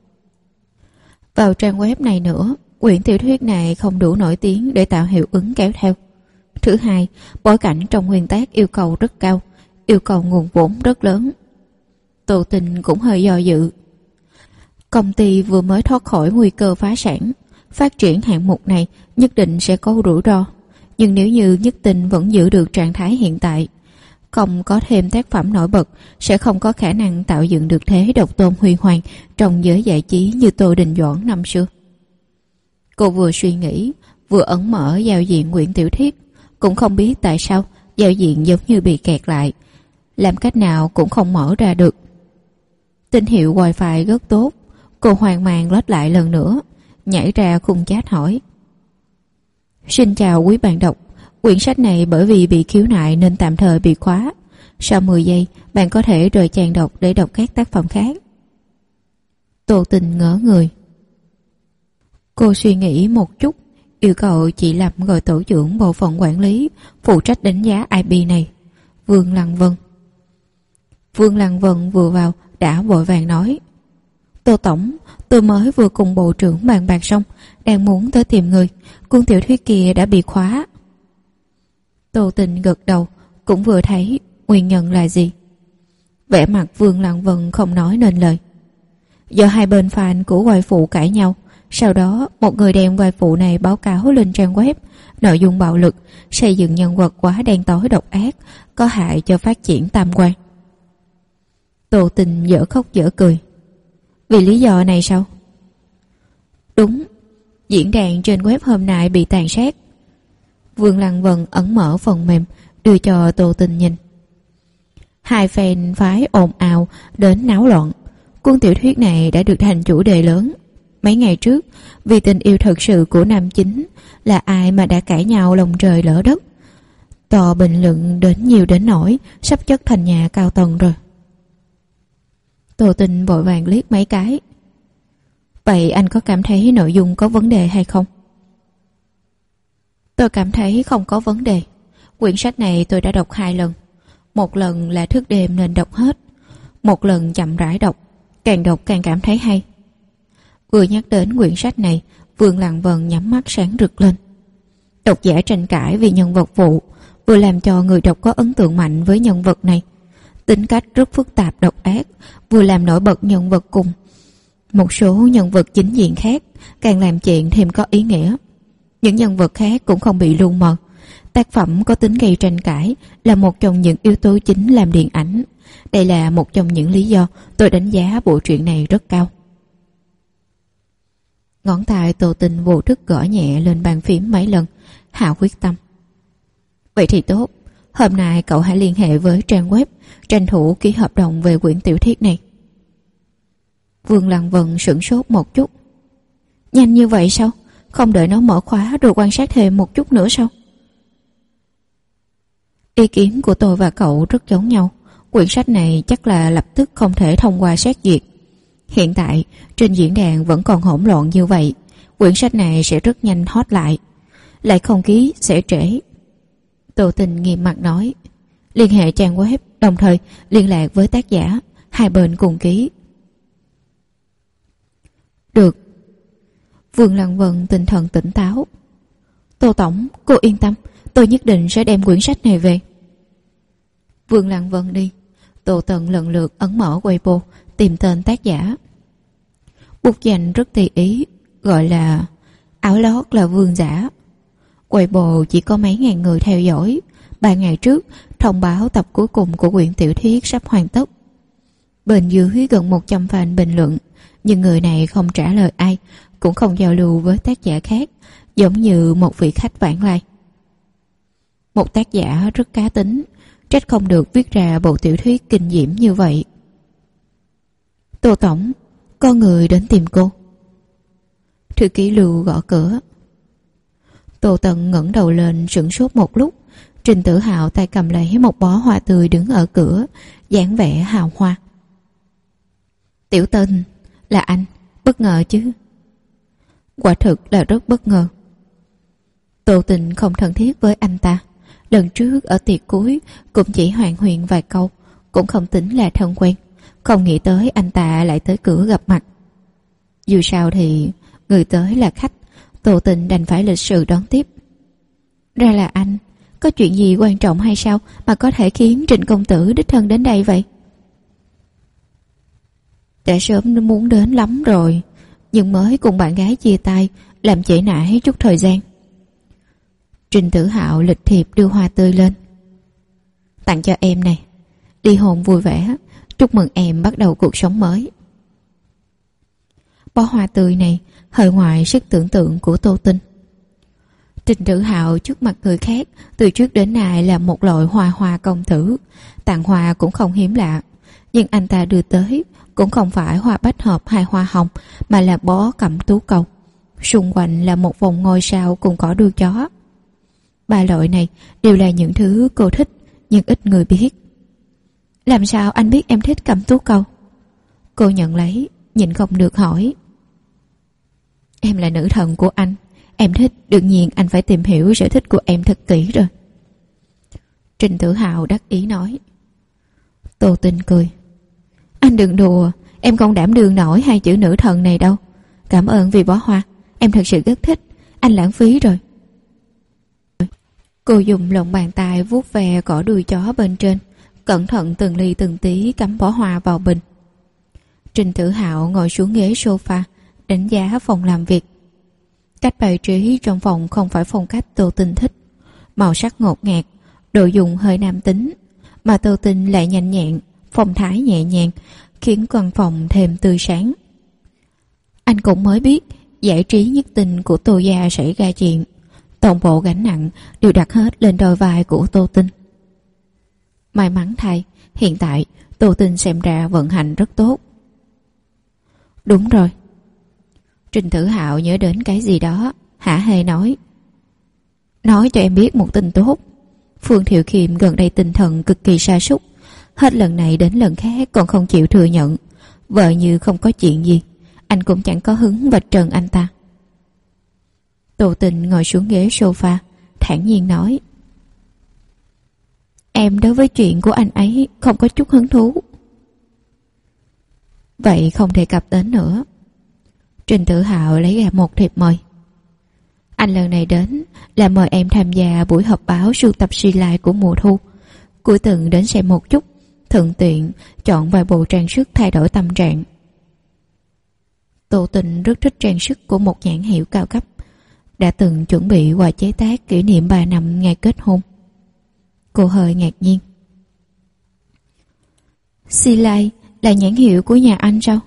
Speaker 2: Vào trang web này nữa, quyển tiểu thuyết này không đủ nổi tiếng để tạo hiệu ứng kéo theo. Thứ hai, bối cảnh trong nguyên tác yêu cầu rất cao, yêu cầu nguồn vốn rất lớn. Tô Tình cũng hơi do dự. Công ty vừa mới thoát khỏi nguy cơ phá sản, phát triển hạng mục này nhất định sẽ có rủi ro. Nhưng nếu như Nhất Tinh vẫn giữ được trạng thái hiện tại, không có thêm tác phẩm nổi bật, sẽ không có khả năng tạo dựng được thế độc tôn huy hoàng trong giới giải trí như Tô Đình Doãn năm xưa. Cô vừa suy nghĩ, vừa ấn mở giao diện quyển tiểu thuyết, cũng không biết tại sao giao diện giống như bị kẹt lại, làm cách nào cũng không mở ra được. Tín hiệu wifi rất tốt, cô hoang mang lết lại lần nữa, nhảy ra khung chat hỏi: Xin chào quý bạn đọc, quyển sách này bởi vì bị khiếu nại nên tạm thời bị khóa. Sau 10 giây, bạn có thể rời trang đọc để đọc các tác phẩm khác. Tô Tình ngỡ người. Cô suy nghĩ một chút, yêu cầu chị Lâm gọi tổ trưởng bộ phận quản lý phụ trách đánh giá IP này, Vương Lăng Vân. Vương Lăng Vân vừa vào đã vội vàng nói: Tô Tổng, tôi mới vừa cùng bộ trưởng bàn bạc xong, đang muốn tới tìm người, cuốn tiểu thuyết kia đã bị khóa. Tô Tình gật đầu, cũng vừa thấy nguyên nhân là gì. Vẻ mặt Vương Lăng Vân không nói nên lời. Do hai bên fan của vai phụ cãi nhau, sau đó một người đem vai phụ này báo cáo lên trang web, nội dung bạo lực, xây dựng nhân vật quá đen tối độc ác, có hại cho phát triển tam quan. Tô Tình dở khóc dở cười. Vì lý do này sao? Đúng, diễn đàn trên web hôm nay bị tàn sát. Vương Lăng Vân ấn mở phần mềm, đưa cho Tô Tình nhìn. Hai fan phái ồn ào đến náo loạn. Cuốn tiểu thuyết này đã được thành chủ đề lớn. Mấy ngày trước, vì tình yêu thật sự của nam chính, là ai mà đã cãi nhau lòng trời lỡ đất. Tòa bình luận đến nhiều đến nỗi sắp chất thành nhà cao tầng rồi. Tô Tình vội vàng liếc mấy cái. Vậy anh có cảm thấy nội dung có vấn đề hay không? Tôi cảm thấy không có vấn đề. Quyển sách này tôi đã đọc 2 lần. Một lần là thức đêm nên đọc hết, một lần chậm rãi đọc, càng đọc càng cảm thấy hay. Vừa nhắc đến quyển sách này, Vương Lăng Vân nhắm mắt sáng rực lên. Độc giả tranh cãi vì nhân vật phụ, vừa làm cho người đọc có ấn tượng mạnh với nhân vật này. Tính cách rất phức tạp độc ác, vừa làm nổi bật nhân vật cùng một số nhân vật chính diện khác, càng làm chuyện thêm có ý nghĩa. Những nhân vật khác cũng không bị lu mờ. Tác phẩm có tính gây tranh cãi là một trong những yếu tố chính làm điện ảnh. Đây là một trong những lý do tôi đánh giá bộ truyện này rất cao. Ngón tay Tô Tình vô thức gõ nhẹ lên bàn phím mấy lần, hạ quyết tâm. Vậy thì tốt, hôm nay cậu hãy liên hệ với trang web, tranh thủ ký hợp đồng về quyển tiểu thuyết này. Vương Lăng Vân sửng sốt một chút. Nhanh như vậy sao? Không đợi nó mở khóa rồi quan sát thêm một chút nữa sao? Ý kiến của tôi và cậu rất giống nhau. Quyển sách này chắc là lập tức không thể thông qua xét duyệt. Hiện tại trên diễn đàn vẫn còn hỗn loạn như vậy, quyển sách này sẽ rất nhanh hot lại không ký sẽ trễ. Tô Tình nghiêm mặt nói. Liên hệ trang web, đồng thời liên lạc với tác giả, hai bên cùng ký. Được. Vương Lăng Vân tinh thần tỉnh táo. Tô Tổng, cô yên tâm, tôi nhất định sẽ đem quyển sách này về. Vương Lăng Vân đi. Tô Tần lần lượt ấn mở Weibo, tìm tên tác giả. Bút danh rất tùy ý, gọi là áo lót là Vương Giả. Weibo chỉ có mấy ngàn người theo dõi. 3 ngày trước, thông báo tập cuối cùng của quyển tiểu thuyết sắp hoàn tất. Bên dưới gần 100 fan bình luận, nhưng người này không trả lời ai, cũng không giao lưu với tác giả khác, giống như một vị khách vãng lai. Một tác giả rất cá tính, trách không được viết ra bộ tiểu thuyết kinh diễm như vậy. Tô Tổng, có người đến tìm cô. Thư ký Lưu gõ cửa. Tô Tần ngẩng đầu lên sửng sốt một lúc, Trình Tử Hạo tay cầm lấy một bó hoa tươi đứng ở cửa, dáng vẻ hào hoa. Tiểu Tình, là anh, bất ngờ chứ? Quả thực là rất bất ngờ. Tô Tình không thân thiết với anh ta. Lần trước ở tiệc cuối cũng chỉ hoàn huyền vài câu, cũng không tính là thân quen. Không nghĩ tới anh ta lại tới cửa gặp mặt. Dù sao thì người tới là khách, Tô Tình đành phải lịch sự đón tiếp. Ra là anh, có chuyện gì quan trọng hay sao mà có thể khiến Trịnh công tử đích thân đến đây vậy? Đã sớm muốn đến lắm rồi, nhưng mới cùng bạn gái chia tay, làm trễ nải chút thời gian. Trình Tử Hạo lịch thiệp đưa hoa tươi lên. Tặng cho em này, ly hôn vui vẻ, chúc mừng em bắt đầu cuộc sống mới. Bó hoa tươi này hơi ngoài sức tưởng tượng của Tô Tinh. Trình Tử Hạo trước mặt người khác từ trước đến nay là một loại hoa công tử, tặng hoa cũng không hiếm lạ, nhưng anh ta đưa tới cũng không phải hoa bách hợp hay hoa hồng, mà là bó cẩm tú cầu. Xung quanh là một vòng ngôi sao cùng cỏ đuôi chó. Ba loại này đều là những thứ cô thích, nhưng ít người biết. Làm sao anh biết em thích cẩm tú cầu? Cô nhận lấy, nhìn không được hỏi. Em là nữ thần của anh, em thích, đương nhiên anh phải tìm hiểu sở thích của em thật kỹ rồi. Trình Tử Hạo đắc ý nói. Tô Tinh cười. Anh đừng đùa, em không đảm đương nổi hai chữ nữ thần này đâu. Cảm ơn vì bó hoa, em thật sự rất thích, anh lãng phí rồi. Cô dùng lòng bàn tay vuốt ve cỏ đuôi chó bên trên, cẩn thận từng ly từng tí cắm bó hoa vào bình. Trình Tử Hạo ngồi xuống ghế sofa, đánh giá phòng làm việc. Cách bày trí trong phòng không phải phong cách Tô Tinh thích. Màu sắc ngột ngạt, đồ dùng hơi nam tính, mà Tô Tinh lại nhanh nhẹn, phong thái nhẹ nhàng, khiến căn phòng thêm tươi sáng. Anh cũng mới biết giải trí nhất tình của Tô gia xảy ra chuyện, toàn bộ gánh nặng đều đặt hết lên đôi vai của Tô Tinh. May mắn thay, hiện tại Tô Tinh xem ra vận hành rất tốt. Đúng rồi. Trình Tử Hạo nhớ đến cái gì đó, hả hê nói. Nói cho em biết một tin tốt. Phương Thiệu Khiêm gần đây tinh thần cực kỳ sa sút, hết lần này đến lần khác còn không chịu thừa nhận. Vợ như không có chuyện gì, anh cũng chẳng có hứng vạch trần anh ta. Tô Tình ngồi xuống ghế sofa, thản nhiên nói. Em đối với chuyện của anh ấy không có chút hứng thú. Vậy không đề cập đến nữa. Trình Tử Hạo lấy ra một thiệp mời. Anh lần này đến là mời em tham gia buổi họp báo sưu tập suy lại của mùa thu. Cuối tuần đến xem một chút, thuận tiện chọn vài bộ trang sức thay đổi tâm trạng. Tô Tình rất thích trang sức của một nhãn hiệu cao cấp, đã từng chuẩn bị quà chế tác kỷ niệm 3 năm ngày kết hôn. Cô hơi ngạc nhiên. Silai là nhãn hiệu của nhà anh sao?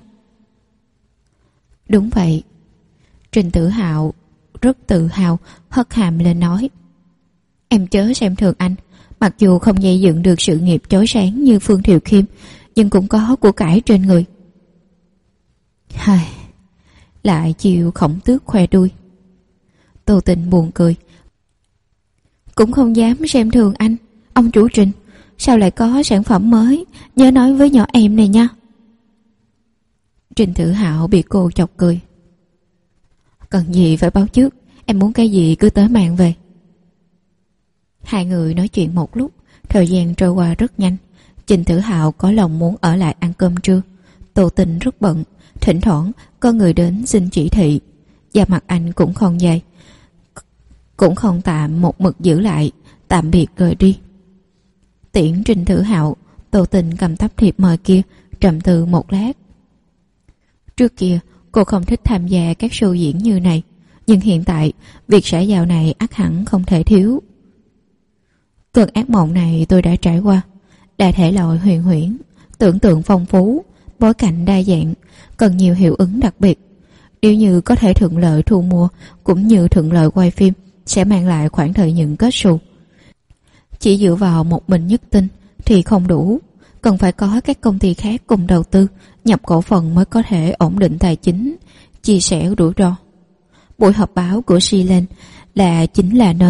Speaker 2: Đúng vậy. Trình Tử Hạo rất tự hào hất hàm lên nói. Em chớ xem thường anh, mặc dù không gây dựng được sự nghiệp chói sáng như Phương Thiệu Khiêm, nhưng cũng có của cải trên người. Hài, lại chịu Khổng Tước khoe đuôi. Tô Tình buồn cười. Cũng không dám xem thường anh, ông chủ Trình. Sao lại có sản phẩm mới, nhớ nói với nhỏ em này nha. Trình Tử Hạo bị cô chọc cười. Cần gì phải báo trước, em muốn cái gì cứ tới mang về. Hai người nói chuyện một lúc, thời gian trôi qua rất nhanh. Trình Tử Hạo có lòng muốn ở lại ăn cơm trưa. Tô Tình rất bận, thỉnh thoảng có người đến xin chỉ thị. Da mặt anh cũng không dày, cũng không tạm một mực giữ lại, tạm biệt rời đi. Tiễn Trình Tử Hạo, Tô Tình cầm tấm thiệp mời kia, trầm tư một lát. Trước kia cô không thích tham gia các show diễn như này, nhưng hiện tại việc xã giao này ắt hẳn không thể thiếu. Cơn ác mộng này tôi đã trải qua, đa thể loại huyền huyễn, tưởng tượng phong phú, bối cảnh đa dạng, cần nhiều hiệu ứng đặc biệt. Nếu như có thể thuận lợi thu mua cũng như thuận lợi quay phim, sẽ mang lại khoản lợi nhuận kết xù. Chỉ dựa vào một mình Nhất Tinh thì không đủ, cần phải có các công ty khác cùng đầu tư, nhập cổ phần mới có thể ổn định tài chính, chia sẻ rủi ro. Buổi họp báo của Silen chính là nơi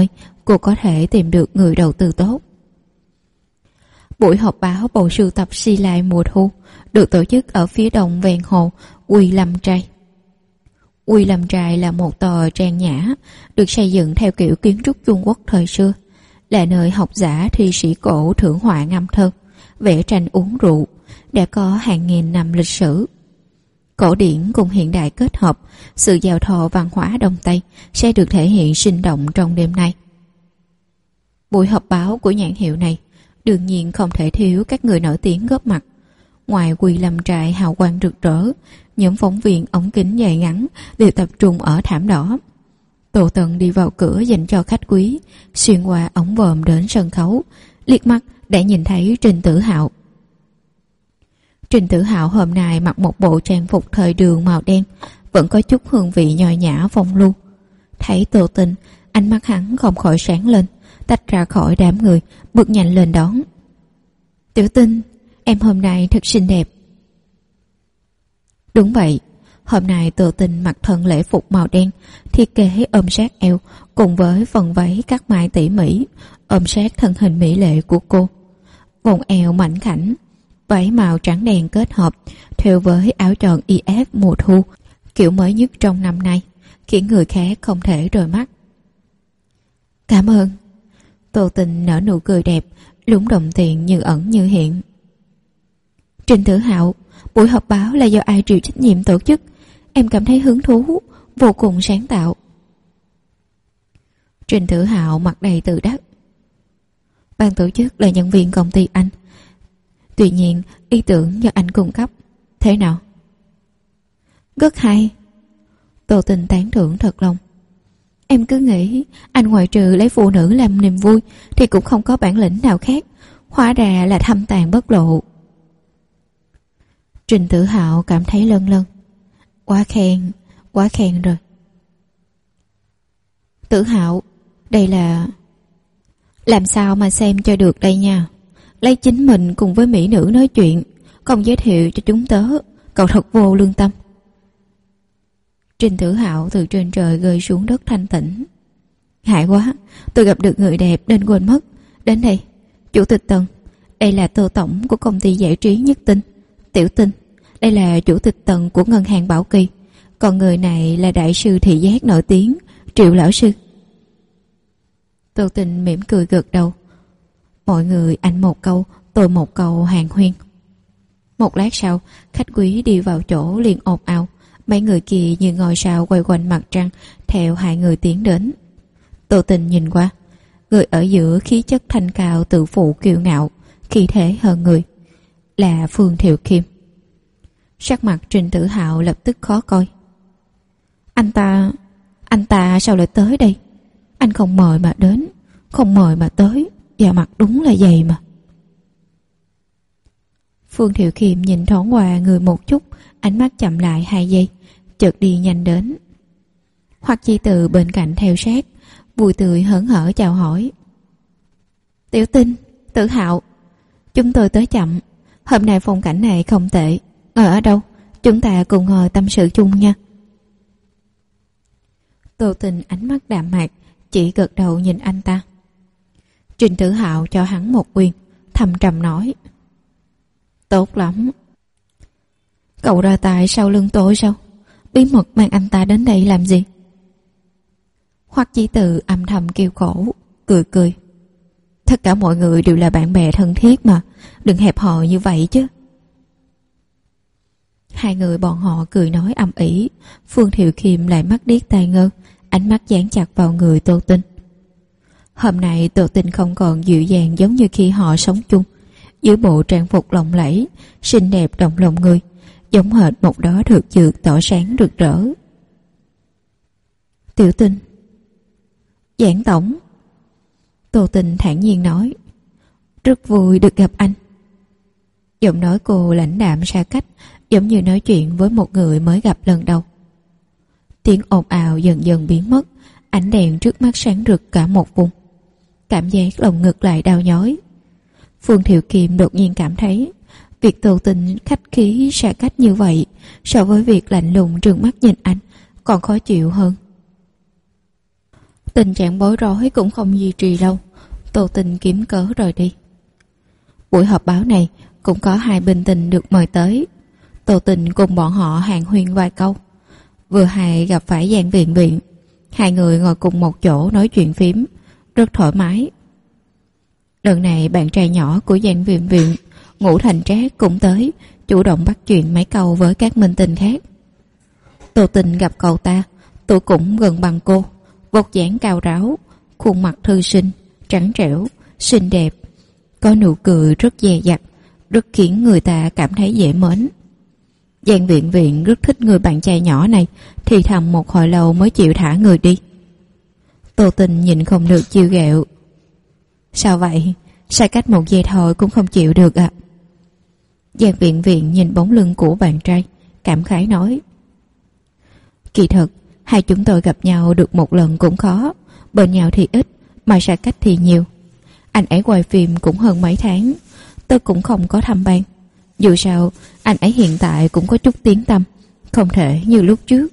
Speaker 2: cô có thể tìm được người đầu tư tốt. Buổi họp báo bộ sưu tập xi lại mùa thu được tổ chức ở phía đông ven hồ Quy Lâm Trai. Quy Lâm Trai là một tòa trang nhã được xây dựng theo kiểu kiến trúc Trung Quốc thời xưa, là nơi học giả thi sĩ cổ thưởng họa ngâm thơ, vẽ tranh uống rượu, đã có hàng nghìn năm lịch sử. Cổ điển cùng hiện đại kết hợp, sự giao thoa văn hóa Đông Tây sẽ được thể hiện sinh động trong đêm nay. Buổi họp báo của nhãn hiệu này đương nhiên không thể thiếu các người nổi tiếng góp mặt. Ngoài Quy Lâm Trại hào quang rực rỡ, những phóng viên ống kính dài ngắn đều tập trung ở thảm đỏ. Tô Tần đi vào cửa dành cho khách quý, xuyên qua ống vòm đến sân khấu, liếc mắt đã nhìn thấy Trình Tử Hạo. Trình Tử Hạo hôm nay mặc một bộ trang phục thời đường màu đen, vẫn có chút hương vị nhồi nhã phong lưu. Thấy Tô Tình, ánh mắt hắn không khỏi sáng lên, tách ra khỏi đám người, bước nhanh lên đón. Tiểu Tinh, em hôm nay thật xinh đẹp. Đúng vậy, hôm nay Tô Tình mặc thân lễ phục màu đen, thiết kế ôm sát eo cùng với phần váy cắt mai tỉ mỉ, ôm sát thân hình mỹ lệ của cô. Vòng eo mảnh khảnh, váy màu trắng đen kết hợp theo với áo tròn IF mùa thu, kiểu mới nhất trong năm nay, khiến người khác không thể rời mắt. Cảm ơn. Tô Tình nở nụ cười đẹp, lúng đồng tiền như ẩn như hiện. Trình Tử Hạo, buổi họp báo là do ai chịu trách nhiệm tổ chức? Em cảm thấy hứng thú, vô cùng sáng tạo. Trình Tử Hạo mặt đầy tự đắc. Ban tổ chức là nhân viên công ty anh. Tuy nhiên, ý tưởng do anh cung cấp. Thế nào? Rất hay. Tô Tình tán thưởng thật lòng. Em cứ nghĩ anh ngoại trừ lấy phụ nữ làm niềm vui thì cũng không có bản lĩnh nào khác. Hóa ra là thâm tàn bất lộ. Trình Tử Hạo cảm thấy lân lân. Quá khen rồi. Tử Hạo, đây là... Làm sao mà xem cho được đây nha. Lấy chính mình cùng với mỹ nữ nói chuyện, không giới thiệu cho chúng tớ, cậu thật vô lương tâm. Trình Tử Hạo từ trên trời rơi xuống đất thanh tĩnh. Hại quá, tôi gặp được người đẹp nên quên mất. Đến đây, Chủ tịch Tần, đây là Tô Tổng của công ty giải trí Nhất Tinh. Tiểu Tinh, đây là Chủ tịch Tần của ngân hàng Bảo Kỳ. Còn người này là đại sư thị giác nổi tiếng Triệu lão sư. Tô Tình mỉm cười gật đầu. Mọi người anh một câu, tôi một câu hàn huyên. Một lát sau, khách quý đi vào chỗ liền ồn ào. Mấy người kia như ngôi sao quay quanh mặt trăng theo hai người tiến đến. Tô Tình nhìn qua, người ở giữa khí chất thanh cao tự phụ kiêu ngạo, khí thế hơn người, là Phương Thiệu Kim. Sắc mặt Trình Tử Hạo lập tức khó coi. Anh ta sao lại tới đây? Anh không mời mà đến, không mời mà tới, và mặt đúng là dày mà. Phương Thiệu Kim nhìn thoáng qua người một chút, ánh mắt chậm lại 2 giây, chợt đi nhanh đến. Hoặc Chi Từ bên cạnh theo sát, vui tươi hớn hở chào hỏi. Tiểu Tinh, Tử Hạo, chúng tôi tới chậm. Hôm nay phong cảnh này không tệ. Ngồi ở đâu? Chúng ta cùng ngồi tâm sự chung nha. Tô Tình ánh mắt đạm mạc, chỉ gật đầu nhìn anh ta. Trình Tử Hạo cho hắn một quyền, thầm trầm nói. Tốt lắm. Cậu ra tài sau lưng tôi sao? Bí mật mang anh ta đến đây làm gì? Hoặc Chỉ Từ âm thầm kêu khổ, cười cười. Tất cả mọi người đều là bạn bè thân thiết mà, đừng hẹp hòi như vậy chứ. Hai người bọn họ cười nói ầm ĩ. Phương Thiệu Kim lại mắt điếc tai ngơ, ánh mắt dán chặt vào người Tô Tinh. Hôm nay Tô Tinh không còn dịu dàng giống như khi họ sống chung. Dưới bộ trang phục lộng lẫy, xinh đẹp động lòng người, giống hệt một đóa thực dược tỏa sáng rực rỡ. Tiểu Tinh. Giảng tổng. Tô Tinh thản nhiên nói. Rất vui được gặp anh. Giọng nói cô lãnh đạm xa cách, giống như nói chuyện với một người mới gặp lần đầu. Tiếng ồn ào dần dần biến mất, ánh đèn trước mắt sáng rực cả một vùng. Cảm giác lồng ngực lại đau nhói. Phương Thiệu Kim đột nhiên cảm thấy việc Tô Tinh khách khí xa cách như vậy so với việc lạnh lùng trừng mắt nhìn anh còn khó chịu hơn. Tình trạng bối rối cũng không duy trì lâu. Tô Tình kiếm cớ rời đi. Buổi họp báo này cũng có 2 binh tình được mời tới. Tô Tình cùng bọn họ hàn huyên vài câu. Vừa hay gặp phải Giang Viện Viện. 2 người ngồi cùng một chỗ nói chuyện phím, rất thoải mái. Lần này bạn trai nhỏ của Giang Viện Viện, Ngũ Thành Trác cũng tới, chủ động bắt chuyện mấy câu với các minh tinh khác. Tô Tình gặp cậu ta, tuổi cũng gần bằng cô, vóc dáng cao ráo, khuôn mặt thư sinh, trắng trẻo, xinh đẹp, có nụ cười rất dè dặt, rất khiến người ta cảm thấy dễ mến. Giang Viện Viện rất thích người bạn trai nhỏ này, thì thầm một hồi lâu mới chịu thả người đi. Tô Tình nhìn không được chiêu ghẹo. Sao vậy? Sai cách một giây thôi cũng không chịu được à? Giang Viện Viện nhìn bóng lưng của bạn trai, cảm khái nói. Kỳ thực, hai chúng tôi gặp nhau được một lần cũng khó, bên nhau thì ít, mà xa cách thì nhiều. Anh ấy quay phim cũng hơn mấy tháng, tôi cũng không có thăm ban. Dù sao, anh ấy hiện tại cũng có chút tiếng tăm, không thể như lúc trước.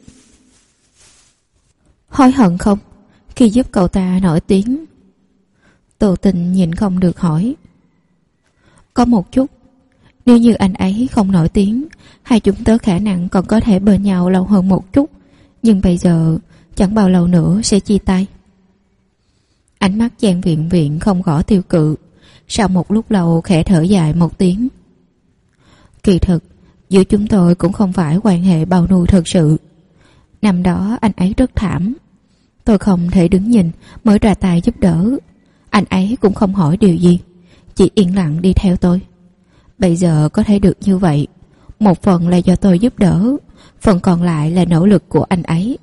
Speaker 2: Hối hận không? Khi giúp cậu ta nổi tiếng. Tô Tình nhìn không được hỏi. Có một chút. Nếu như anh ấy không nổi tiếng, hai chúng tớ khả năng còn có thể bên nhau lâu hơn một chút. Nhưng bây giờ chẳng bao lâu nữa sẽ chia tay. Ánh mắt Giang Viện Viện không gõ tiêu cự. Sau một lúc lâu khẽ thở dài một tiếng. Kỳ thực, giữa chúng tôi cũng không phải quan hệ bao nuôi thật sự. Năm đó anh ấy rất thảm. Tôi không thể đứng nhìn mới ra tay giúp đỡ. Anh ấy cũng không hỏi điều gì, chỉ yên lặng đi theo tôi. Bây giờ có thể được như vậy, một phần là do tôi giúp đỡ, phần còn lại là nỗ lực của anh ấy.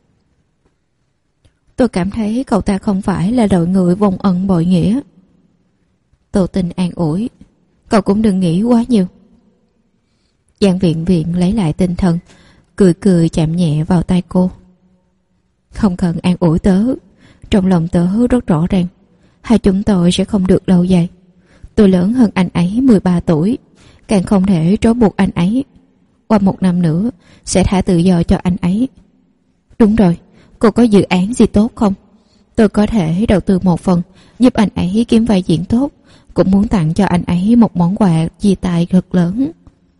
Speaker 2: Tôi cảm thấy cậu ta không phải là loại người vong ân bội nghĩa. Tô Tình an ủi. Cậu cũng đừng nghĩ quá nhiều. Giang Viện Viện lấy lại tinh thần, cười cười chạm nhẹ vào tay cô. Không cần an ủi tớ, trong lòng tớ rất rõ ràng, hai chúng tôi sẽ không được lâu dài. Tôi lớn hơn anh ấy 13 tuổi, càng không thể trói buộc anh ấy. Qua 1 năm nữa sẽ thả tự do cho anh ấy. Đúng rồi, cô có dự án gì tốt không? Tôi có thể đầu tư một phần, giúp anh ấy kiếm vai diễn tốt. Cũng muốn tặng cho anh ấy một món quà chia tay thật lớn.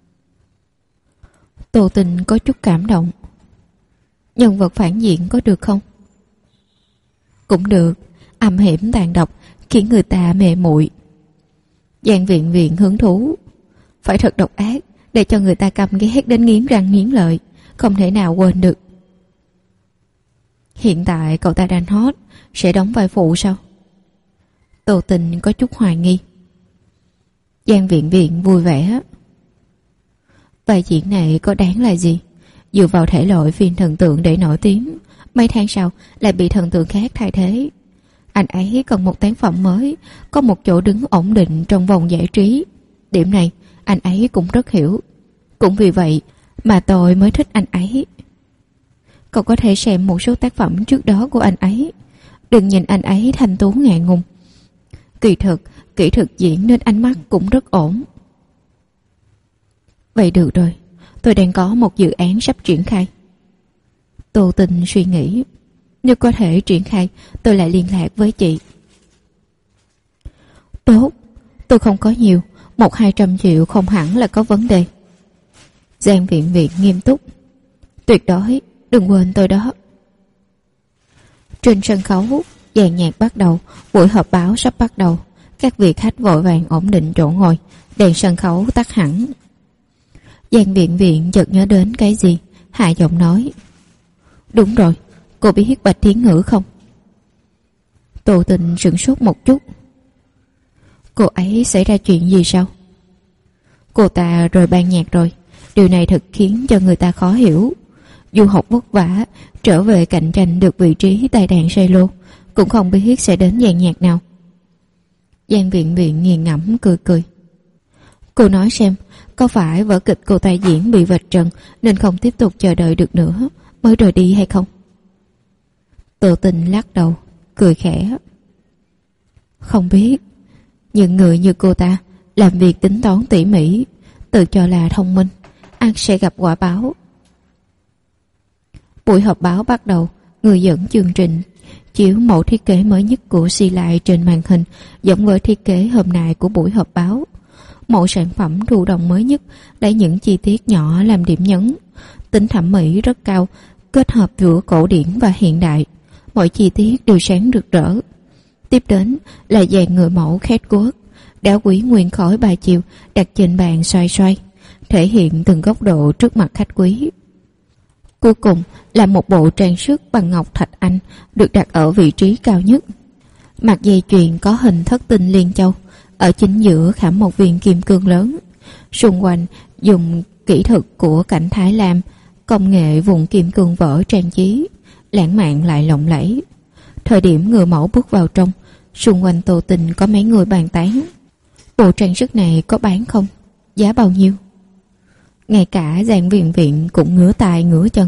Speaker 2: Tô Tình có chút cảm động. Nhân vật phản diện có được không? Cũng được, âm hiểm tàn độc, khiến người ta mê muội. Giang Viện Viện hứng thú. Phải thật độc ác, để cho người ta căm ghét đến nghiến răng nghiến lợi, không thể nào quên được. Hiện tại cậu ta đang hot, sẽ đóng vai phụ sao? Tô Tình có chút hoài nghi. Giang Viện Viện vui vẻ. Vai diễn này có đáng là gì? Dựa vào thể loại phim thần tượng để nổi tiếng, mấy tháng sau lại bị thần tượng khác thay thế. Anh ấy cần một tác phẩm mới, có một chỗ đứng ổn định trong vòng giải trí. Điểm này anh ấy cũng rất hiểu. Cũng vì vậy mà tôi mới thích anh ấy. Cậu có thể xem một số tác phẩm trước đó của anh ấy. Đừng nhìn anh ấy thanh tú ngại ngùng. Kỹ thuật diễn nên ánh mắt cũng rất ổn. Vậy được rồi, tôi đang có một dự án sắp triển khai. Tô Tình suy nghĩ. Nếu có thể triển khai, tôi lại liên lạc với chị. Tốt, tôi không có nhiều, 100-200 triệu không hẳn là có vấn đề. Giang Viện Viện nghiêm túc. Tuyệt đối, đừng quên tôi đó. Trên sân khấu, dàn nhạc bắt đầu, buổi họp báo sắp bắt đầu. Các vị khách vội vàng ổn định chỗ ngồi, đèn sân khấu tắt hẳn. Giang Viện Viện chợt nhớ đến cái gì, hạ giọng nói. Đúng rồi, cô biết Bạch Thiến Ngữ không? Tô Tình sửng sốt một chút. Cô ấy xảy ra chuyện gì sao? Cô ta rời ban nhạc rồi. Điều này thật khiến cho người ta khó hiểu. Du học vất vả, trở về cạnh tranh được vị trí tài đàn cello, cũng không biết sẽ đến dàn nhạc nào. Giang Viện Viện nghiền ngẫm cười cười. Cô nói xem, có phải vở kịch cô ta diễn bị vạch trần nên không tiếp tục chờ đợi được nữa mới rời đi hay không? Tô Tình lắc đầu, cười khẽ. Không biết, những người như cô ta làm việc tính toán tỉ mỉ, tự cho là thông minh, ăn sẽ gặp quả báo. Buổi họp báo bắt đầu, người dẫn chương trình chiếu mẫu thiết kế mới nhất của Xi Lại trên màn hình, giống với thiết kế hôm nay của buổi họp báo. Mẫu sản phẩm thụ động mới nhất lấy những chi tiết nhỏ làm điểm nhấn. Tính thẩm mỹ rất cao, kết hợp giữa cổ điển và hiện đại. Mọi chi tiết đều sáng rực rỡ. Tiếp đến là dàn người mẫu catwalk, đá quý nguyên khối 3 chiều đặt trên bàn xoay xoay, thể hiện từng góc độ trước mặt khách quý. Cuối cùng là một bộ trang sức bằng ngọc thạch anh được đặt ở vị trí cao nhất. Mặt dây chuyền có hình thất tinh liên châu, ở chính giữa khảm một viên kim cương lớn. Xung quanh dùng kỹ thuật của cảnh Thái Lam, công nghệ vùng kim cương vỡ trang trí, lãng mạn lại lộng lẫy. Thời điểm người mẫu bước vào trong, xung quanh Tô Tình có mấy người bàn tán. Bộ trang sức này có bán không? Giá bao nhiêu? Ngay cả Giang Viện Viện cũng ngửa tai ngửa chân.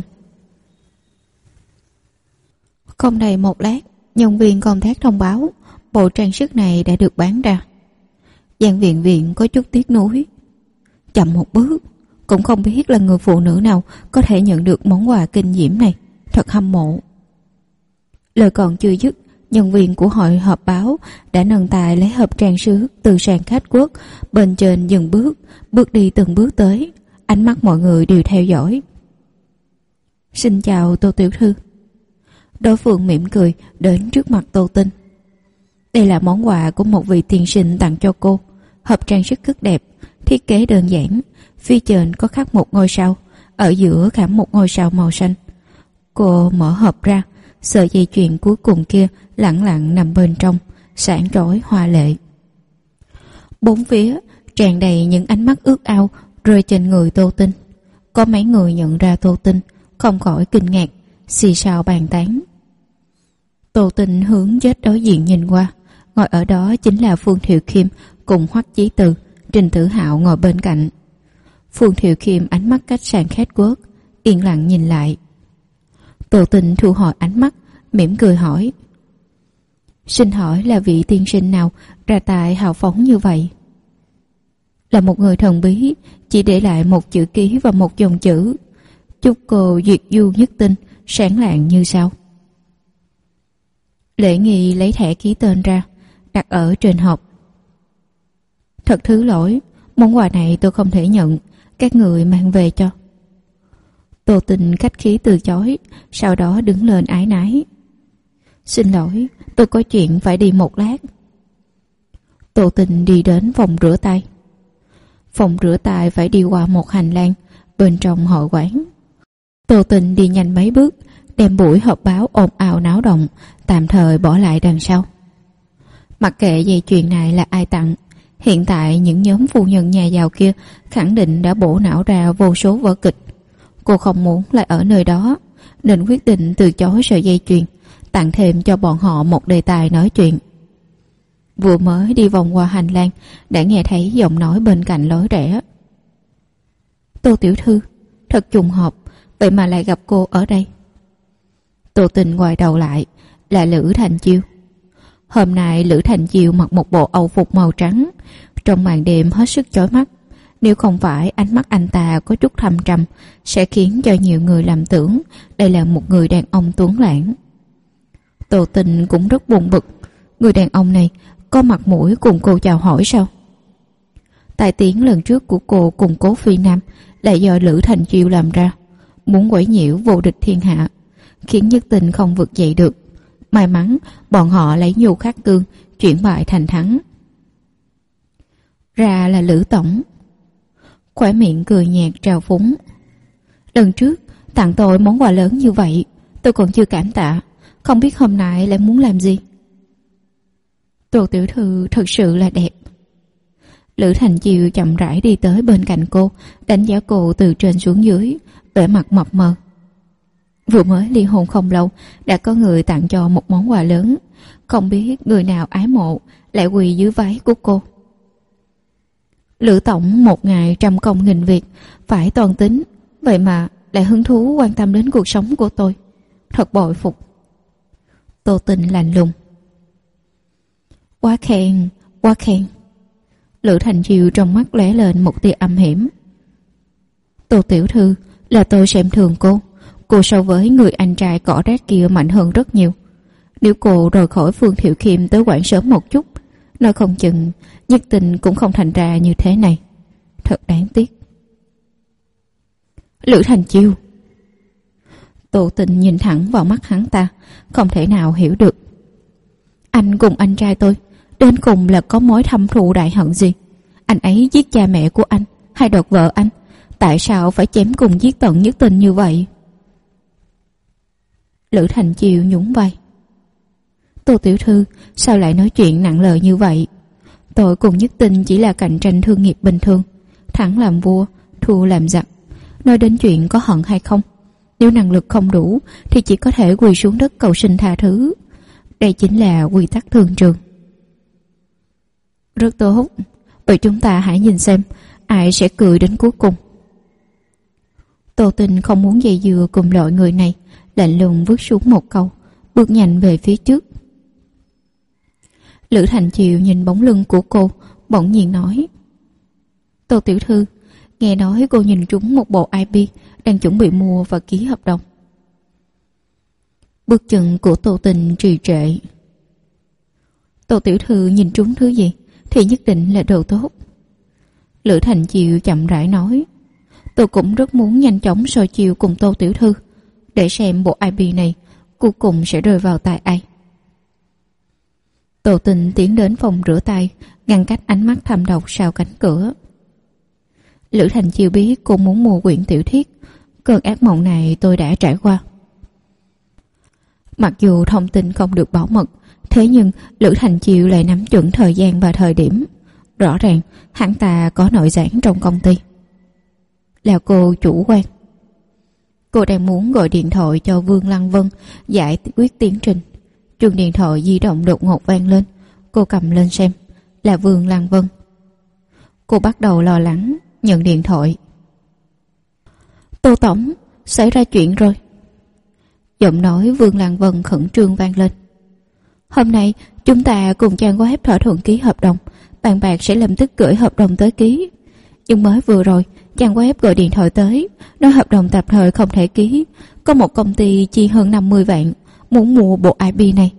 Speaker 2: Không đầy một lát, nhân viên công tác thông báo bộ trang sức này đã được bán ra. Giang Viện Viện có chút tiếc nuối. Chậm một bước, cũng không biết là người phụ nữ nào có thể nhận được món quà kinh diễm này. Thật hâm mộ. Lời còn chưa dứt, nhân viên của hội họp báo đã nâng tài lấy hộp trang sức từ sàn khách quốc. Bên trên dừng bước đi từng bước tới. Ánh mắt mọi người đều theo dõi. Xin chào Tô tiểu thư. Đối phương mỉm cười đến trước mặt Tô Tinh. Đây là món quà của một vị tiên sinh tặng cho cô. Hộp trang sức rất đẹp, thiết kế đơn giản. Phía trên có khắc một ngôi sao, ở giữa khảm một ngôi sao màu xanh. Cô mở hộp ra, sợi dây chuyền cuối cùng kia lẳng lặng nằm bên trong, sáng chói hoa lệ. Bốn phía tràn đầy những ánh mắt ước ao rơi trên người Tô Tinh. Có mấy người nhận ra Tô Tinh, không khỏi kinh ngạc, xì xào bàn tán. Tô Tinh hướng chết đối diện nhìn qua, ngồi ở đó chính là Phương Thiệu Khiêm cùng Hoắc Chí Từ. Trình Tử Hạo ngồi bên cạnh. Phương Thiệu Khiêm ánh mắt cách sàn catwalk, yên lặng nhìn lại. Tô Tinh thu hồi ánh mắt, mỉm cười hỏi. Xin hỏi là vị tiên sinh nào ra tài hào phóng như vậy? Là một người thần bí, chỉ để lại một chữ ký và một dòng chữ. Chúc cô duyệt du nhất tinh, sáng lạng như sao. Lễ nghi lấy thẻ ký tên ra, đặt ở trên hộp. Thật thứ lỗi, món quà này tôi không thể nhận, các người mang về cho. Tô Tình khách khí từ chối, sau đó đứng lên ái nái. Xin lỗi, tôi có chuyện phải đi một lát. Tô Tình đi đến phòng rửa tay. Phòng rửa tay phải đi qua một hành lang bên trong hội quán. Tô Tình đi nhanh mấy bước, đem buổi họp báo ồn ào náo động tạm thời bỏ lại đằng sau. Mặc kệ dây chuyền này là ai tặng, hiện tại những nhóm phu nhân nhà giàu kia khẳng định đã bổ não ra vô số vở kịch. Cô không muốn lại ở nơi đó, nên quyết định từ chối sợi dây chuyền, tặng thêm cho bọn họ một đề tài nói chuyện. Vừa mới đi vòng qua hành lang, đã nghe thấy giọng nói bên cạnh lối rẽ. Tô tiểu thư, thật trùng hợp, vậy mà lại gặp cô ở đây. Tô Tình quay đầu lại, là Lữ Thành Chiêu. Hôm nay Lữ Thành Chiêu mặc một bộ âu phục màu trắng, trong màn đêm hết sức chói mắt. Nếu không phải ánh mắt anh ta có chút thâm trầm, sẽ khiến cho nhiều người lầm tưởng đây là một người đàn ông tuấn lãng. Tô Tình cũng rất buồn bực, người đàn ông này có mặt mũi cùng cô chào hỏi sao? Tai tiếng lần trước của cô cùng Cố Phi Nam là do Lữ Thành Chiêu làm ra, muốn quấy nhiễu vô địch thiên hạ, khiến Nhất Tình không vực dậy được. May mắn bọn họ lấy nhu khắc cương, chuyển bại thành thắng. Ra là Lữ tổng. Khóe miệng cười nhạt trào phúng. Lần trước tặng tôi món quà lớn như vậy, tôi còn chưa cảm tạ, không biết hôm nay lại muốn làm gì. Tô tiểu thư thật sự là đẹp. Lữ Thành Chiêu chậm rãi đi tới bên cạnh cô, đánh giá cô từ trên xuống dưới, vẻ mặt mập mờ. Vừa mới ly hôn không lâu, đã có người tặng cho một món quà lớn, không biết người nào ái mộ lại quỳ dưới váy của cô. Lữ tổng một ngày trăm công nghìn việc, phải toàn tính, vậy mà lại hứng thú quan tâm đến cuộc sống của tôi, thật bội phục. Tô Tình lạnh lùng. Quá khen, quá khen. Lữ Thành Chiêu trong mắt lóe lên một tia âm hiểm. Tô tiểu thư, là tôi xem thường cô so với người anh trai cỏ rác kia mạnh hơn rất nhiều. Nếu cô rời khỏi Phương Thiệu Khiêm tới quãng sớm một chút, nói không chừng Nhất Tình cũng không thành ra như thế này. Thật đáng tiếc. Lữ Thành Chiêu. Tô Tình nhìn thẳng vào mắt hắn ta, không thể nào hiểu được. Anh cùng anh trai tôi đến cùng là có mối thâm thù đại hận gì? Anh ấy giết cha mẹ của anh hay đoạt vợ anh? Tại sao phải chém cùng giết tận Nhất Tình như vậy? Lữ Thành Chiêu nhún vai. Tô tiểu thư, sao lại nói chuyện nặng lời như vậy? Tôi cùng Nhất Tình chỉ là cạnh tranh thương nghiệp bình thường, thắng làm vua, thua làm giặc. Nói đến chuyện có hận hay không, nếu năng lực không đủ thì chỉ có thể quỳ xuống đất cầu xin tha thứ. Đây chính là quy tắc thường trường. Rất tốt, vậy chúng ta hãy nhìn xem ai sẽ cười đến cuối cùng. Tô Tình không muốn dây dưa cùng loại người này, lạnh lùng vứt xuống một câu, bước nhanh về phía trước. Lữ Thành Chiêu nhìn bóng lưng của cô, bỗng nhiên nói: Tô tiểu thư, nghe nói cô nhìn trúng một bộ IP đang chuẩn bị mua và ký hợp đồng. Bước chân của Tô Tình trì trệ. Tô tiểu thư nhìn trúng thứ gì thì nhất định là đồ tốt. Lữ Thành Chiêu chậm rãi nói: Tôi cũng rất muốn nhanh chóng soi chiều cùng Tô tiểu thư, để xem bộ IP này cuối cùng sẽ rơi vào tay ai. Tô Tình tiến đến phòng rửa tay, ngăn cách ánh mắt thâm độc sau cánh cửa. Lữ Thành Chiêu biết cô muốn mua quyển tiểu thuyết, cơn ác mộng này tôi đã trải qua. Mặc dù thông tin không được bảo mật, thế nhưng Lữ Thành Chiêu lại nắm chuẩn thời gian và thời điểm. Rõ ràng hắn ta có nội gián trong công ty. Là cô chủ quan. Cô đang muốn gọi điện thoại cho Vương Lăng Vân giải quyết tiến trình. Chuông điện thoại di động đột ngột vang lên. Cô cầm lên xem, là Vương Lăng Vân. Cô bắt đầu lo lắng, nhận điện thoại. Tô tổng, xảy ra chuyện rồi. Giọng nói Vương Lăng Vân khẩn trương vang lên. Hôm nay chúng ta cùng trang web thỏa thuận ký hợp đồng, bàn bạc sẽ lập tức gửi hợp đồng tới ký. Nhưng mới vừa rồi trang web gọi điện thoại tới, nói hợp đồng tạm thời không thể ký. Có một công ty chi hơn 50 vạn muốn mua bộ IP này.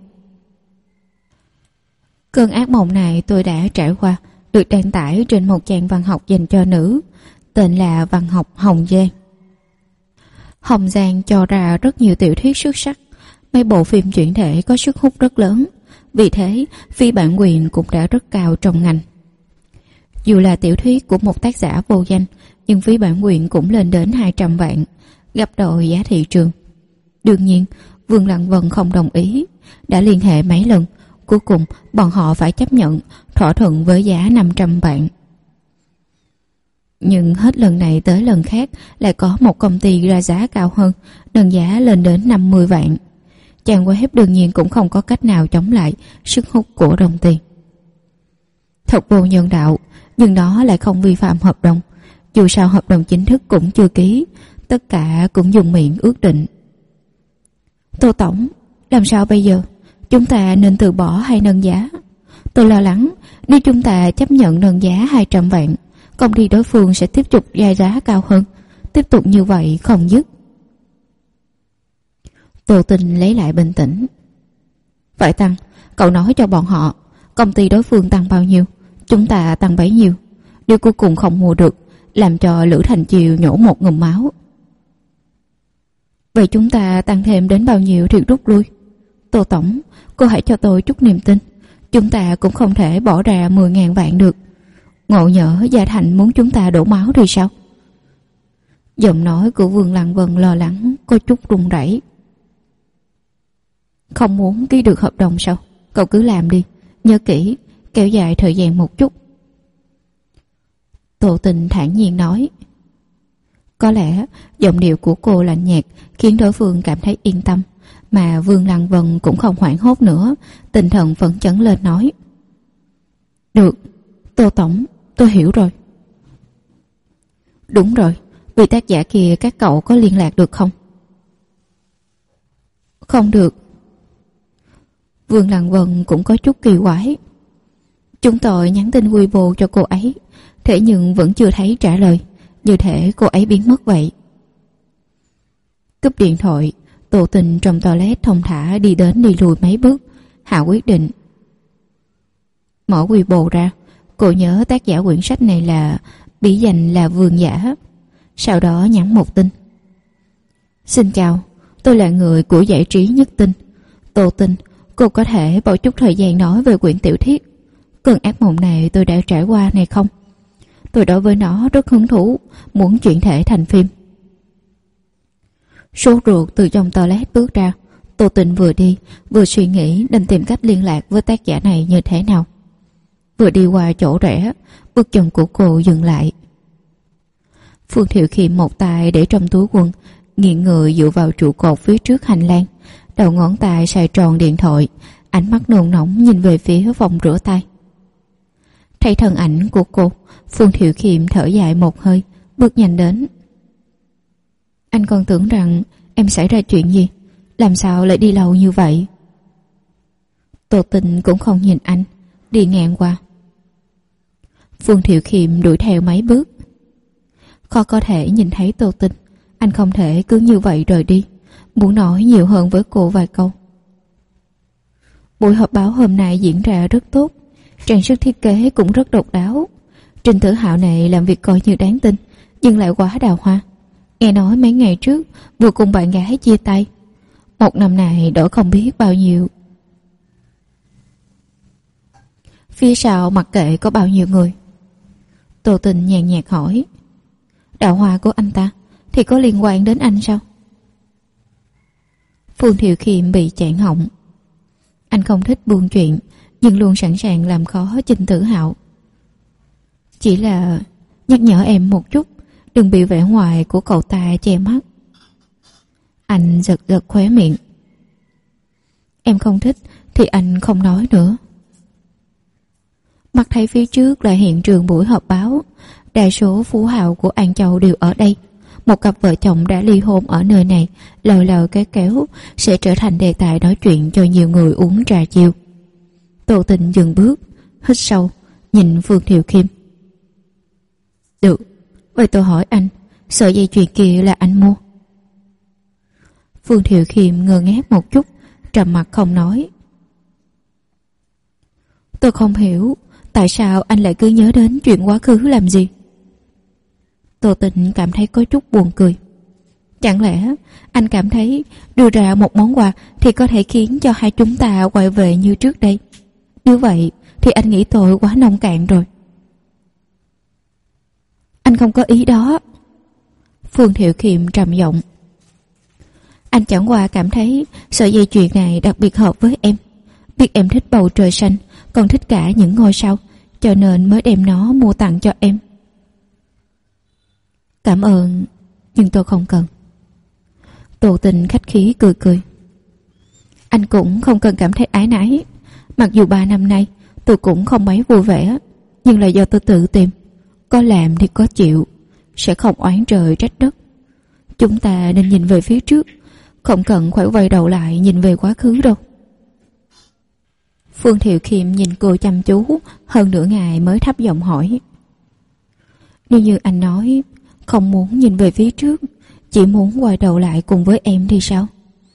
Speaker 2: Cơn ác mộng này tôi đã trải qua, được đăng tải trên một trang văn học dành cho nữ, tên là Văn học Hồng Giang. Hồng Giang cho ra rất nhiều tiểu thuyết xuất sắc, mấy bộ phim chuyển thể có sức hút rất lớn, vì thế phí bản quyền cũng đã rất cao trong ngành. Dù là tiểu thuyết của một tác giả vô danh, nhưng phí bản quyền cũng lên đến 200 vạn, gấp đôi giá thị trường. Đương nhiên, Vương Lăng Vân không đồng ý, đã liên hệ mấy lần, cuối cùng bọn họ phải chấp nhận thỏa thuận với giá 500 vạn. Nhưng hết lần này tới lần khác lại có một công ty ra giá cao hơn, nâng giá lên đến 50 vạn. Trang web đương nhiên cũng không có cách nào chống lại sức hút của đồng tiền. Thật vô nhân đạo, nhưng nó lại không vi phạm hợp đồng. Dù sao hợp đồng chính thức cũng chưa ký, tất cả cũng dùng miệng ước định. Tô tổng, làm sao bây giờ? Chúng ta nên từ bỏ hay nâng giá? Tôi lo lắng nếu chúng ta chấp nhận nâng giá 200 vạn, công ty đối phương sẽ tiếp tục ra giá cao hơn. Tiếp tục như vậy không dứt. Tô Tình lấy lại bình tĩnh. Phải tăng, cậu nói cho bọn họ, công ty đối phương tăng bao nhiêu, chúng ta tăng bấy nhiêu. Nếu cuối cùng không mua được, làm cho Lữ Thành Chiêu nhổ một ngụm máu. Vậy chúng ta tăng thêm đến bao nhiêu thì rút lui? Tô tổng, cô hãy cho tôi chút niềm tin. Chúng ta cũng không thể bỏ ra 10.000 vạn được. Ngộ nhỡ Gia Thành muốn chúng ta đổ máu thì sao? Giọng nói của Vương Lăng Vân lo lắng, có chút run rẩy. Không muốn ký được hợp đồng sao? Cậu cứ làm đi, nhớ kỹ, kéo dài thời gian một chút. Tô Tình thản nhiên nói. Có lẽ giọng điệu của cô lạnh nhạt khiến đối phương cảm thấy yên tâm, mà Vương Lăng Vân cũng không hoảng hốt nữa, tinh thần phấn chấn lên nói. Được, Tô tổng, tôi hiểu rồi. Đúng rồi, vị tác giả kia các cậu có liên lạc được không? Không được. Vương Lăng Vân cũng có chút kỳ quái. Chúng tôi nhắn tin Weibo cho cô ấy, thế nhưng vẫn chưa thấy trả lời, như thể cô ấy biến mất vậy. Cúp điện thoại, Tô Tình trong toilet thông thả đi đến đi lùi mấy bước. Hạ quyết định mở Weibo ra. Cô nhớ tác giả quyển sách này là bí danh là Vương Giả. Sau đó nhắn một tin: xin chào, tôi là người của giải trí Nhất Tinh, Tô Tinh. Cô có thể bỏ chút thời gian nói về quyển tiểu thuyết cơn ác mộng này tôi đã trải qua này không? Tôi đối với nó rất hứng thú, muốn chuyển thể thành phim. Sốt ruột từ trong toilet bước ra. Tô Tình vừa đi vừa suy nghĩ nên tìm cách liên lạc với tác giả này như thế nào. Vừa đi qua chỗ rẽ, bước chân của cô dừng lại. Phương Thiệu Khiêm một tay để trong túi quần, nghiêng người dựa vào trụ cột phía trước hành lang, đầu ngón tay xoay tròn điện thoại, ánh mắt nôn nóng nhìn về phía phòng rửa tay. Thấy thân ảnh của cô, Phương Thiệu Khiêm thở dài một hơi, bước nhanh đến. Anh còn tưởng rằng em xảy ra chuyện gì, làm sao lại đi lâu như vậy? Tô Tình cũng không nhìn anh, đi ngang qua. Phương Thiệu Khiêm đuổi theo mấy bước. Khó có thể nhìn thấy Tô Tình, anh không thể cứ như vậy rời đi, muốn nói nhiều hơn với cô vài câu. Buổi họp báo hôm nay diễn ra rất tốt, trang sức thiết kế cũng rất độc đáo. Trình Tử Hạo này làm việc coi như đáng tin, nhưng lại quá đào hoa. Nghe nói mấy ngày trước vừa cùng bạn gái chia tay, một năm này đổi không biết bao nhiêu. Phía sau mặc kệ có bao nhiêu người. Tô Tình nhàn nhạt hỏi: đào hoa của anh ta thì có liên quan đến anh sao? Phương Thiệu Khiêm bị chạn họng. Anh không thích buôn chuyện, nhưng luôn sẵn sàng làm khó Trình Tử Hạo. Chỉ là nhắc nhở em một chút, đừng bị vẻ ngoài của cậu ta che mắt. Anh giật giật khóe miệng. Em không thích thì anh không nói nữa. Mắt thấy phía trước là hiện trường buổi họp báo. Đa số phú hào của An Châu đều ở đây. Một cặp vợ chồng đã ly hôn ở nơi này, lời lời cái kéo sẽ trở thành đề tài nói chuyện cho nhiều người uống trà chiều. Tô Tình dừng bước, hít sâu, nhìn Phương Thiệu Khiêm. Được, vậy tôi hỏi anh, sợi dây chuyền kia là anh mua? Phương Thiệu Khiêm ngơ ngác một chút, trầm mặc không nói. Tôi không hiểu tại sao anh lại cứ nhớ đến chuyện quá khứ làm gì. Tô Tình cảm thấy có chút buồn cười. Chẳng lẽ anh cảm thấy đưa ra một món quà thì có thể khiến cho hai chúng ta quay về như trước đây? Như vậy thì anh nghĩ tôi quá nông cạn rồi. Anh không có ý đó. Phương Thiệu Khiêm trầm giọng. Anh chẳng qua cảm thấy sợi dây chuyền này đặc biệt hợp với em. Biết em thích bầu trời xanh, còn thích cả những ngôi sao, cho nên mới đem nó mua tặng cho em. Cảm ơn, nhưng tôi không cần. Tô Tình khách khí cười cười. Anh cũng không cần cảm thấy áy náy. Mặc dù 3 năm nay tôi cũng không mấy vui vẻ, nhưng là do tôi tự tìm. Có làm thì có chịu, sẽ không oán trời trách đất. Chúng ta nên nhìn về phía trước, không cần phải quay đầu lại nhìn về quá khứ đâu. Phương Thiệu Khiêm nhìn cô chăm chú hơn nửa ngày mới thấp giọng hỏi. Nếu như anh nói không muốn nhìn về phía trước, chỉ muốn quay đầu lại cùng với em thì sao?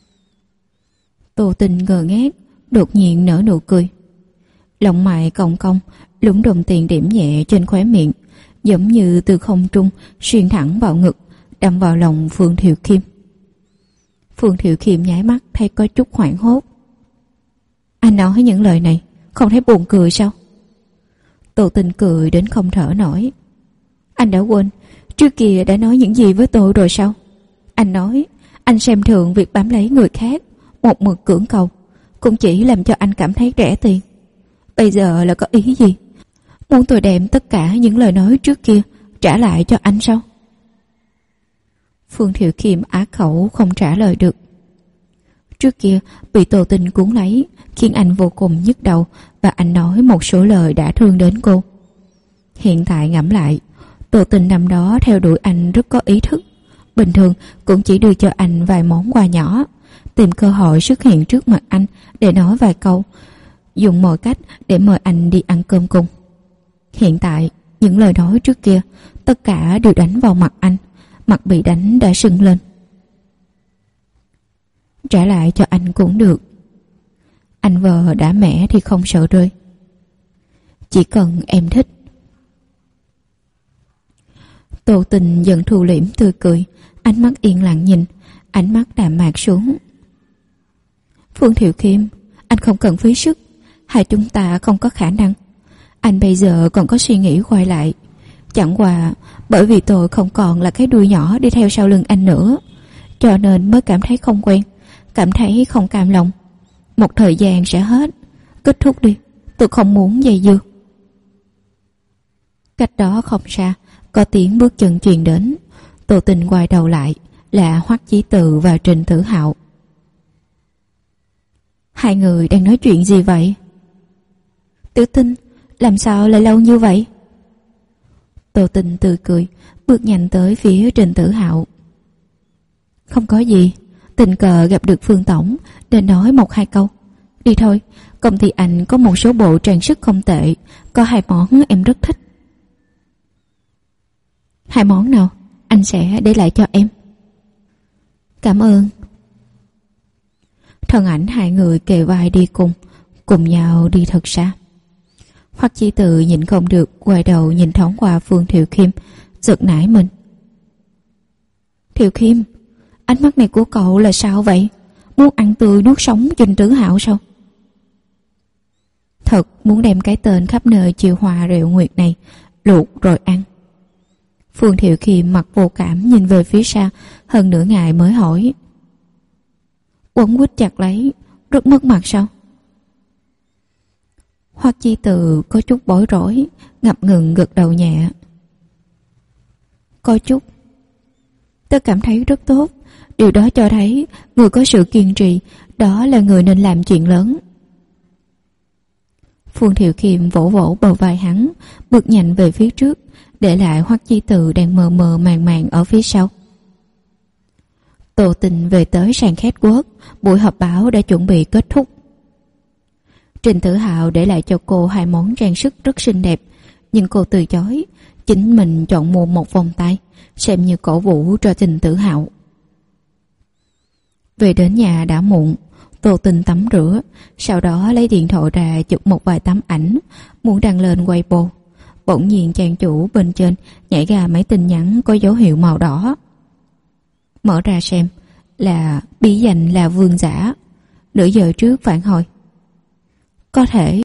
Speaker 2: Tô Tình ngờ ngác, đột nhiên nở nụ cười. Lông mày cong cong, lúng đồng tiền điểm nhẹ trên khóe miệng, giống như từ không trung xuyên thẳng vào ngực, đâm vào lòng Phương Thiệu Khiêm. Phương Thiệu Khiêm nháy mắt thấy có chút hoảng hốt. Anh nói những lời này không thấy buồn cười sao? Tô Tình cười đến không thở nổi. Anh đã quên trước kia đã nói những gì với tôi rồi sao? Anh nói anh xem thường việc bám lấy người khác, một mực cưỡng cầu, cũng chỉ làm cho anh cảm thấy rẻ tiền. Bây giờ là có ý gì? Muốn tôi đem tất cả những lời nói trước kia trả lại cho anh sao? Phương Thiệu Khiêm á khẩu không trả lời được. Trước kia bị Tô Tình cuốn lấy khiến anh vô cùng nhức đầu, và anh nói một số lời đã thương đến cô. Hiện tại ngẫm lại, Tô Tình năm đó theo đuổi anh rất có ý thức. Bình thường cũng chỉ đưa cho anh vài món quà nhỏ, tìm cơ hội xuất hiện trước mặt anh để nói vài câu, dùng mọi cách để mời anh đi ăn cơm cùng. Hiện tại những lời nói trước kia tất cả đều đánh vào mặt anh, mặt bị đánh đã sưng lên. trả lại cho anh cũng được. Anh vợ đã mẻ thì không sợ rơi. Chỉ cần em thích. Tô Tình dần thu liễm tươi cười, ánh mắt yên lặng nhìn, ánh mắt đạm mạc xuống. Phương Thiệu Khiêm, anh không cần phí sức, hai chúng ta không có khả năng. Anh bây giờ còn có suy nghĩ quay lại. Chẳng qua bởi vì tôi không còn là cái đuôi nhỏ đi theo sau lưng anh nữa, cho nên mới cảm thấy không quen, cảm thấy không cam lòng. Một thời gian sẽ hết, kết thúc đi, tôi không muốn dây dưa. Cách đó không xa, có tiếng bước chân truyền đến. Tô Tình quay đầu lại, là Hoắc Chí Từ và Trình Tử Hạo. Hai người đang nói chuyện gì vậy? Tử Tinh, làm sao lại lâu như vậy? Tô Tình tươi cười, bước nhanh tới phía Trình Tử Hạo. Không có gì, tình cờ gặp được Phương tổng nên nói một hai câu. Đi thôi, công ty anh có một số bộ trang sức không tệ, có hai món em rất thích. Hai món nào? Anh sẽ để lại cho em. Cảm ơn. Thân ảnh hai người kề vai đi cùng nhau đi thật xa. Hoắc Chí Từ nhịn không được quay đầu nhìn thoáng qua Phương Thiệu Khiêm, giật nảy mình. Thiệu Khiêm, ánh mắt này của cậu là sao vậy? Muốn ăn tươi nuốt sống Trình Tử Hạo sao? Thật muốn đem cái tên khắp nơi chiều hòa rượu nguyệt này luộc rồi ăn. Phương Thiệu Khiêm mặt vô cảm nhìn về phía xa, hơn nửa ngày mới hỏi. Quấn quýt chặt lấy, rất mất mặt sao? Hoắc Chí Từ có chút bối rối, ngập ngừng gật đầu nhẹ. Có chút. Tôi cảm thấy rất tốt. Điều đó cho thấy người có sự kiên trì, đó là người nên làm chuyện lớn. Phương Thiệu Khiêm vỗ vỗ bờ vai hắn, bước nhanh về phía trước, để lại Hoắc Chí Từ đang mờ mờ màng màng ở phía sau. Tô Tình về tới sàn catwalk, buổi họp báo đã chuẩn bị kết thúc. Trình Tử Hạo để lại cho cô hai món trang sức rất xinh đẹp, nhưng cô từ chối, chính mình chọn mua một vòng tay, xem như cổ vũ cho Trình Tử Hạo. Về đến nhà đã muộn, Tô Tình tắm rửa, sau đó lấy điện thoại ra chụp một vài tấm ảnh, muốn đăng lên Weibo. Bỗng nhiên trang chủ bên trên nhảy ra mấy tin nhắn có dấu hiệu màu đỏ. Mở ra xem, là bí danh là Vương Giả. Nửa giờ trước phản hồi. Có thể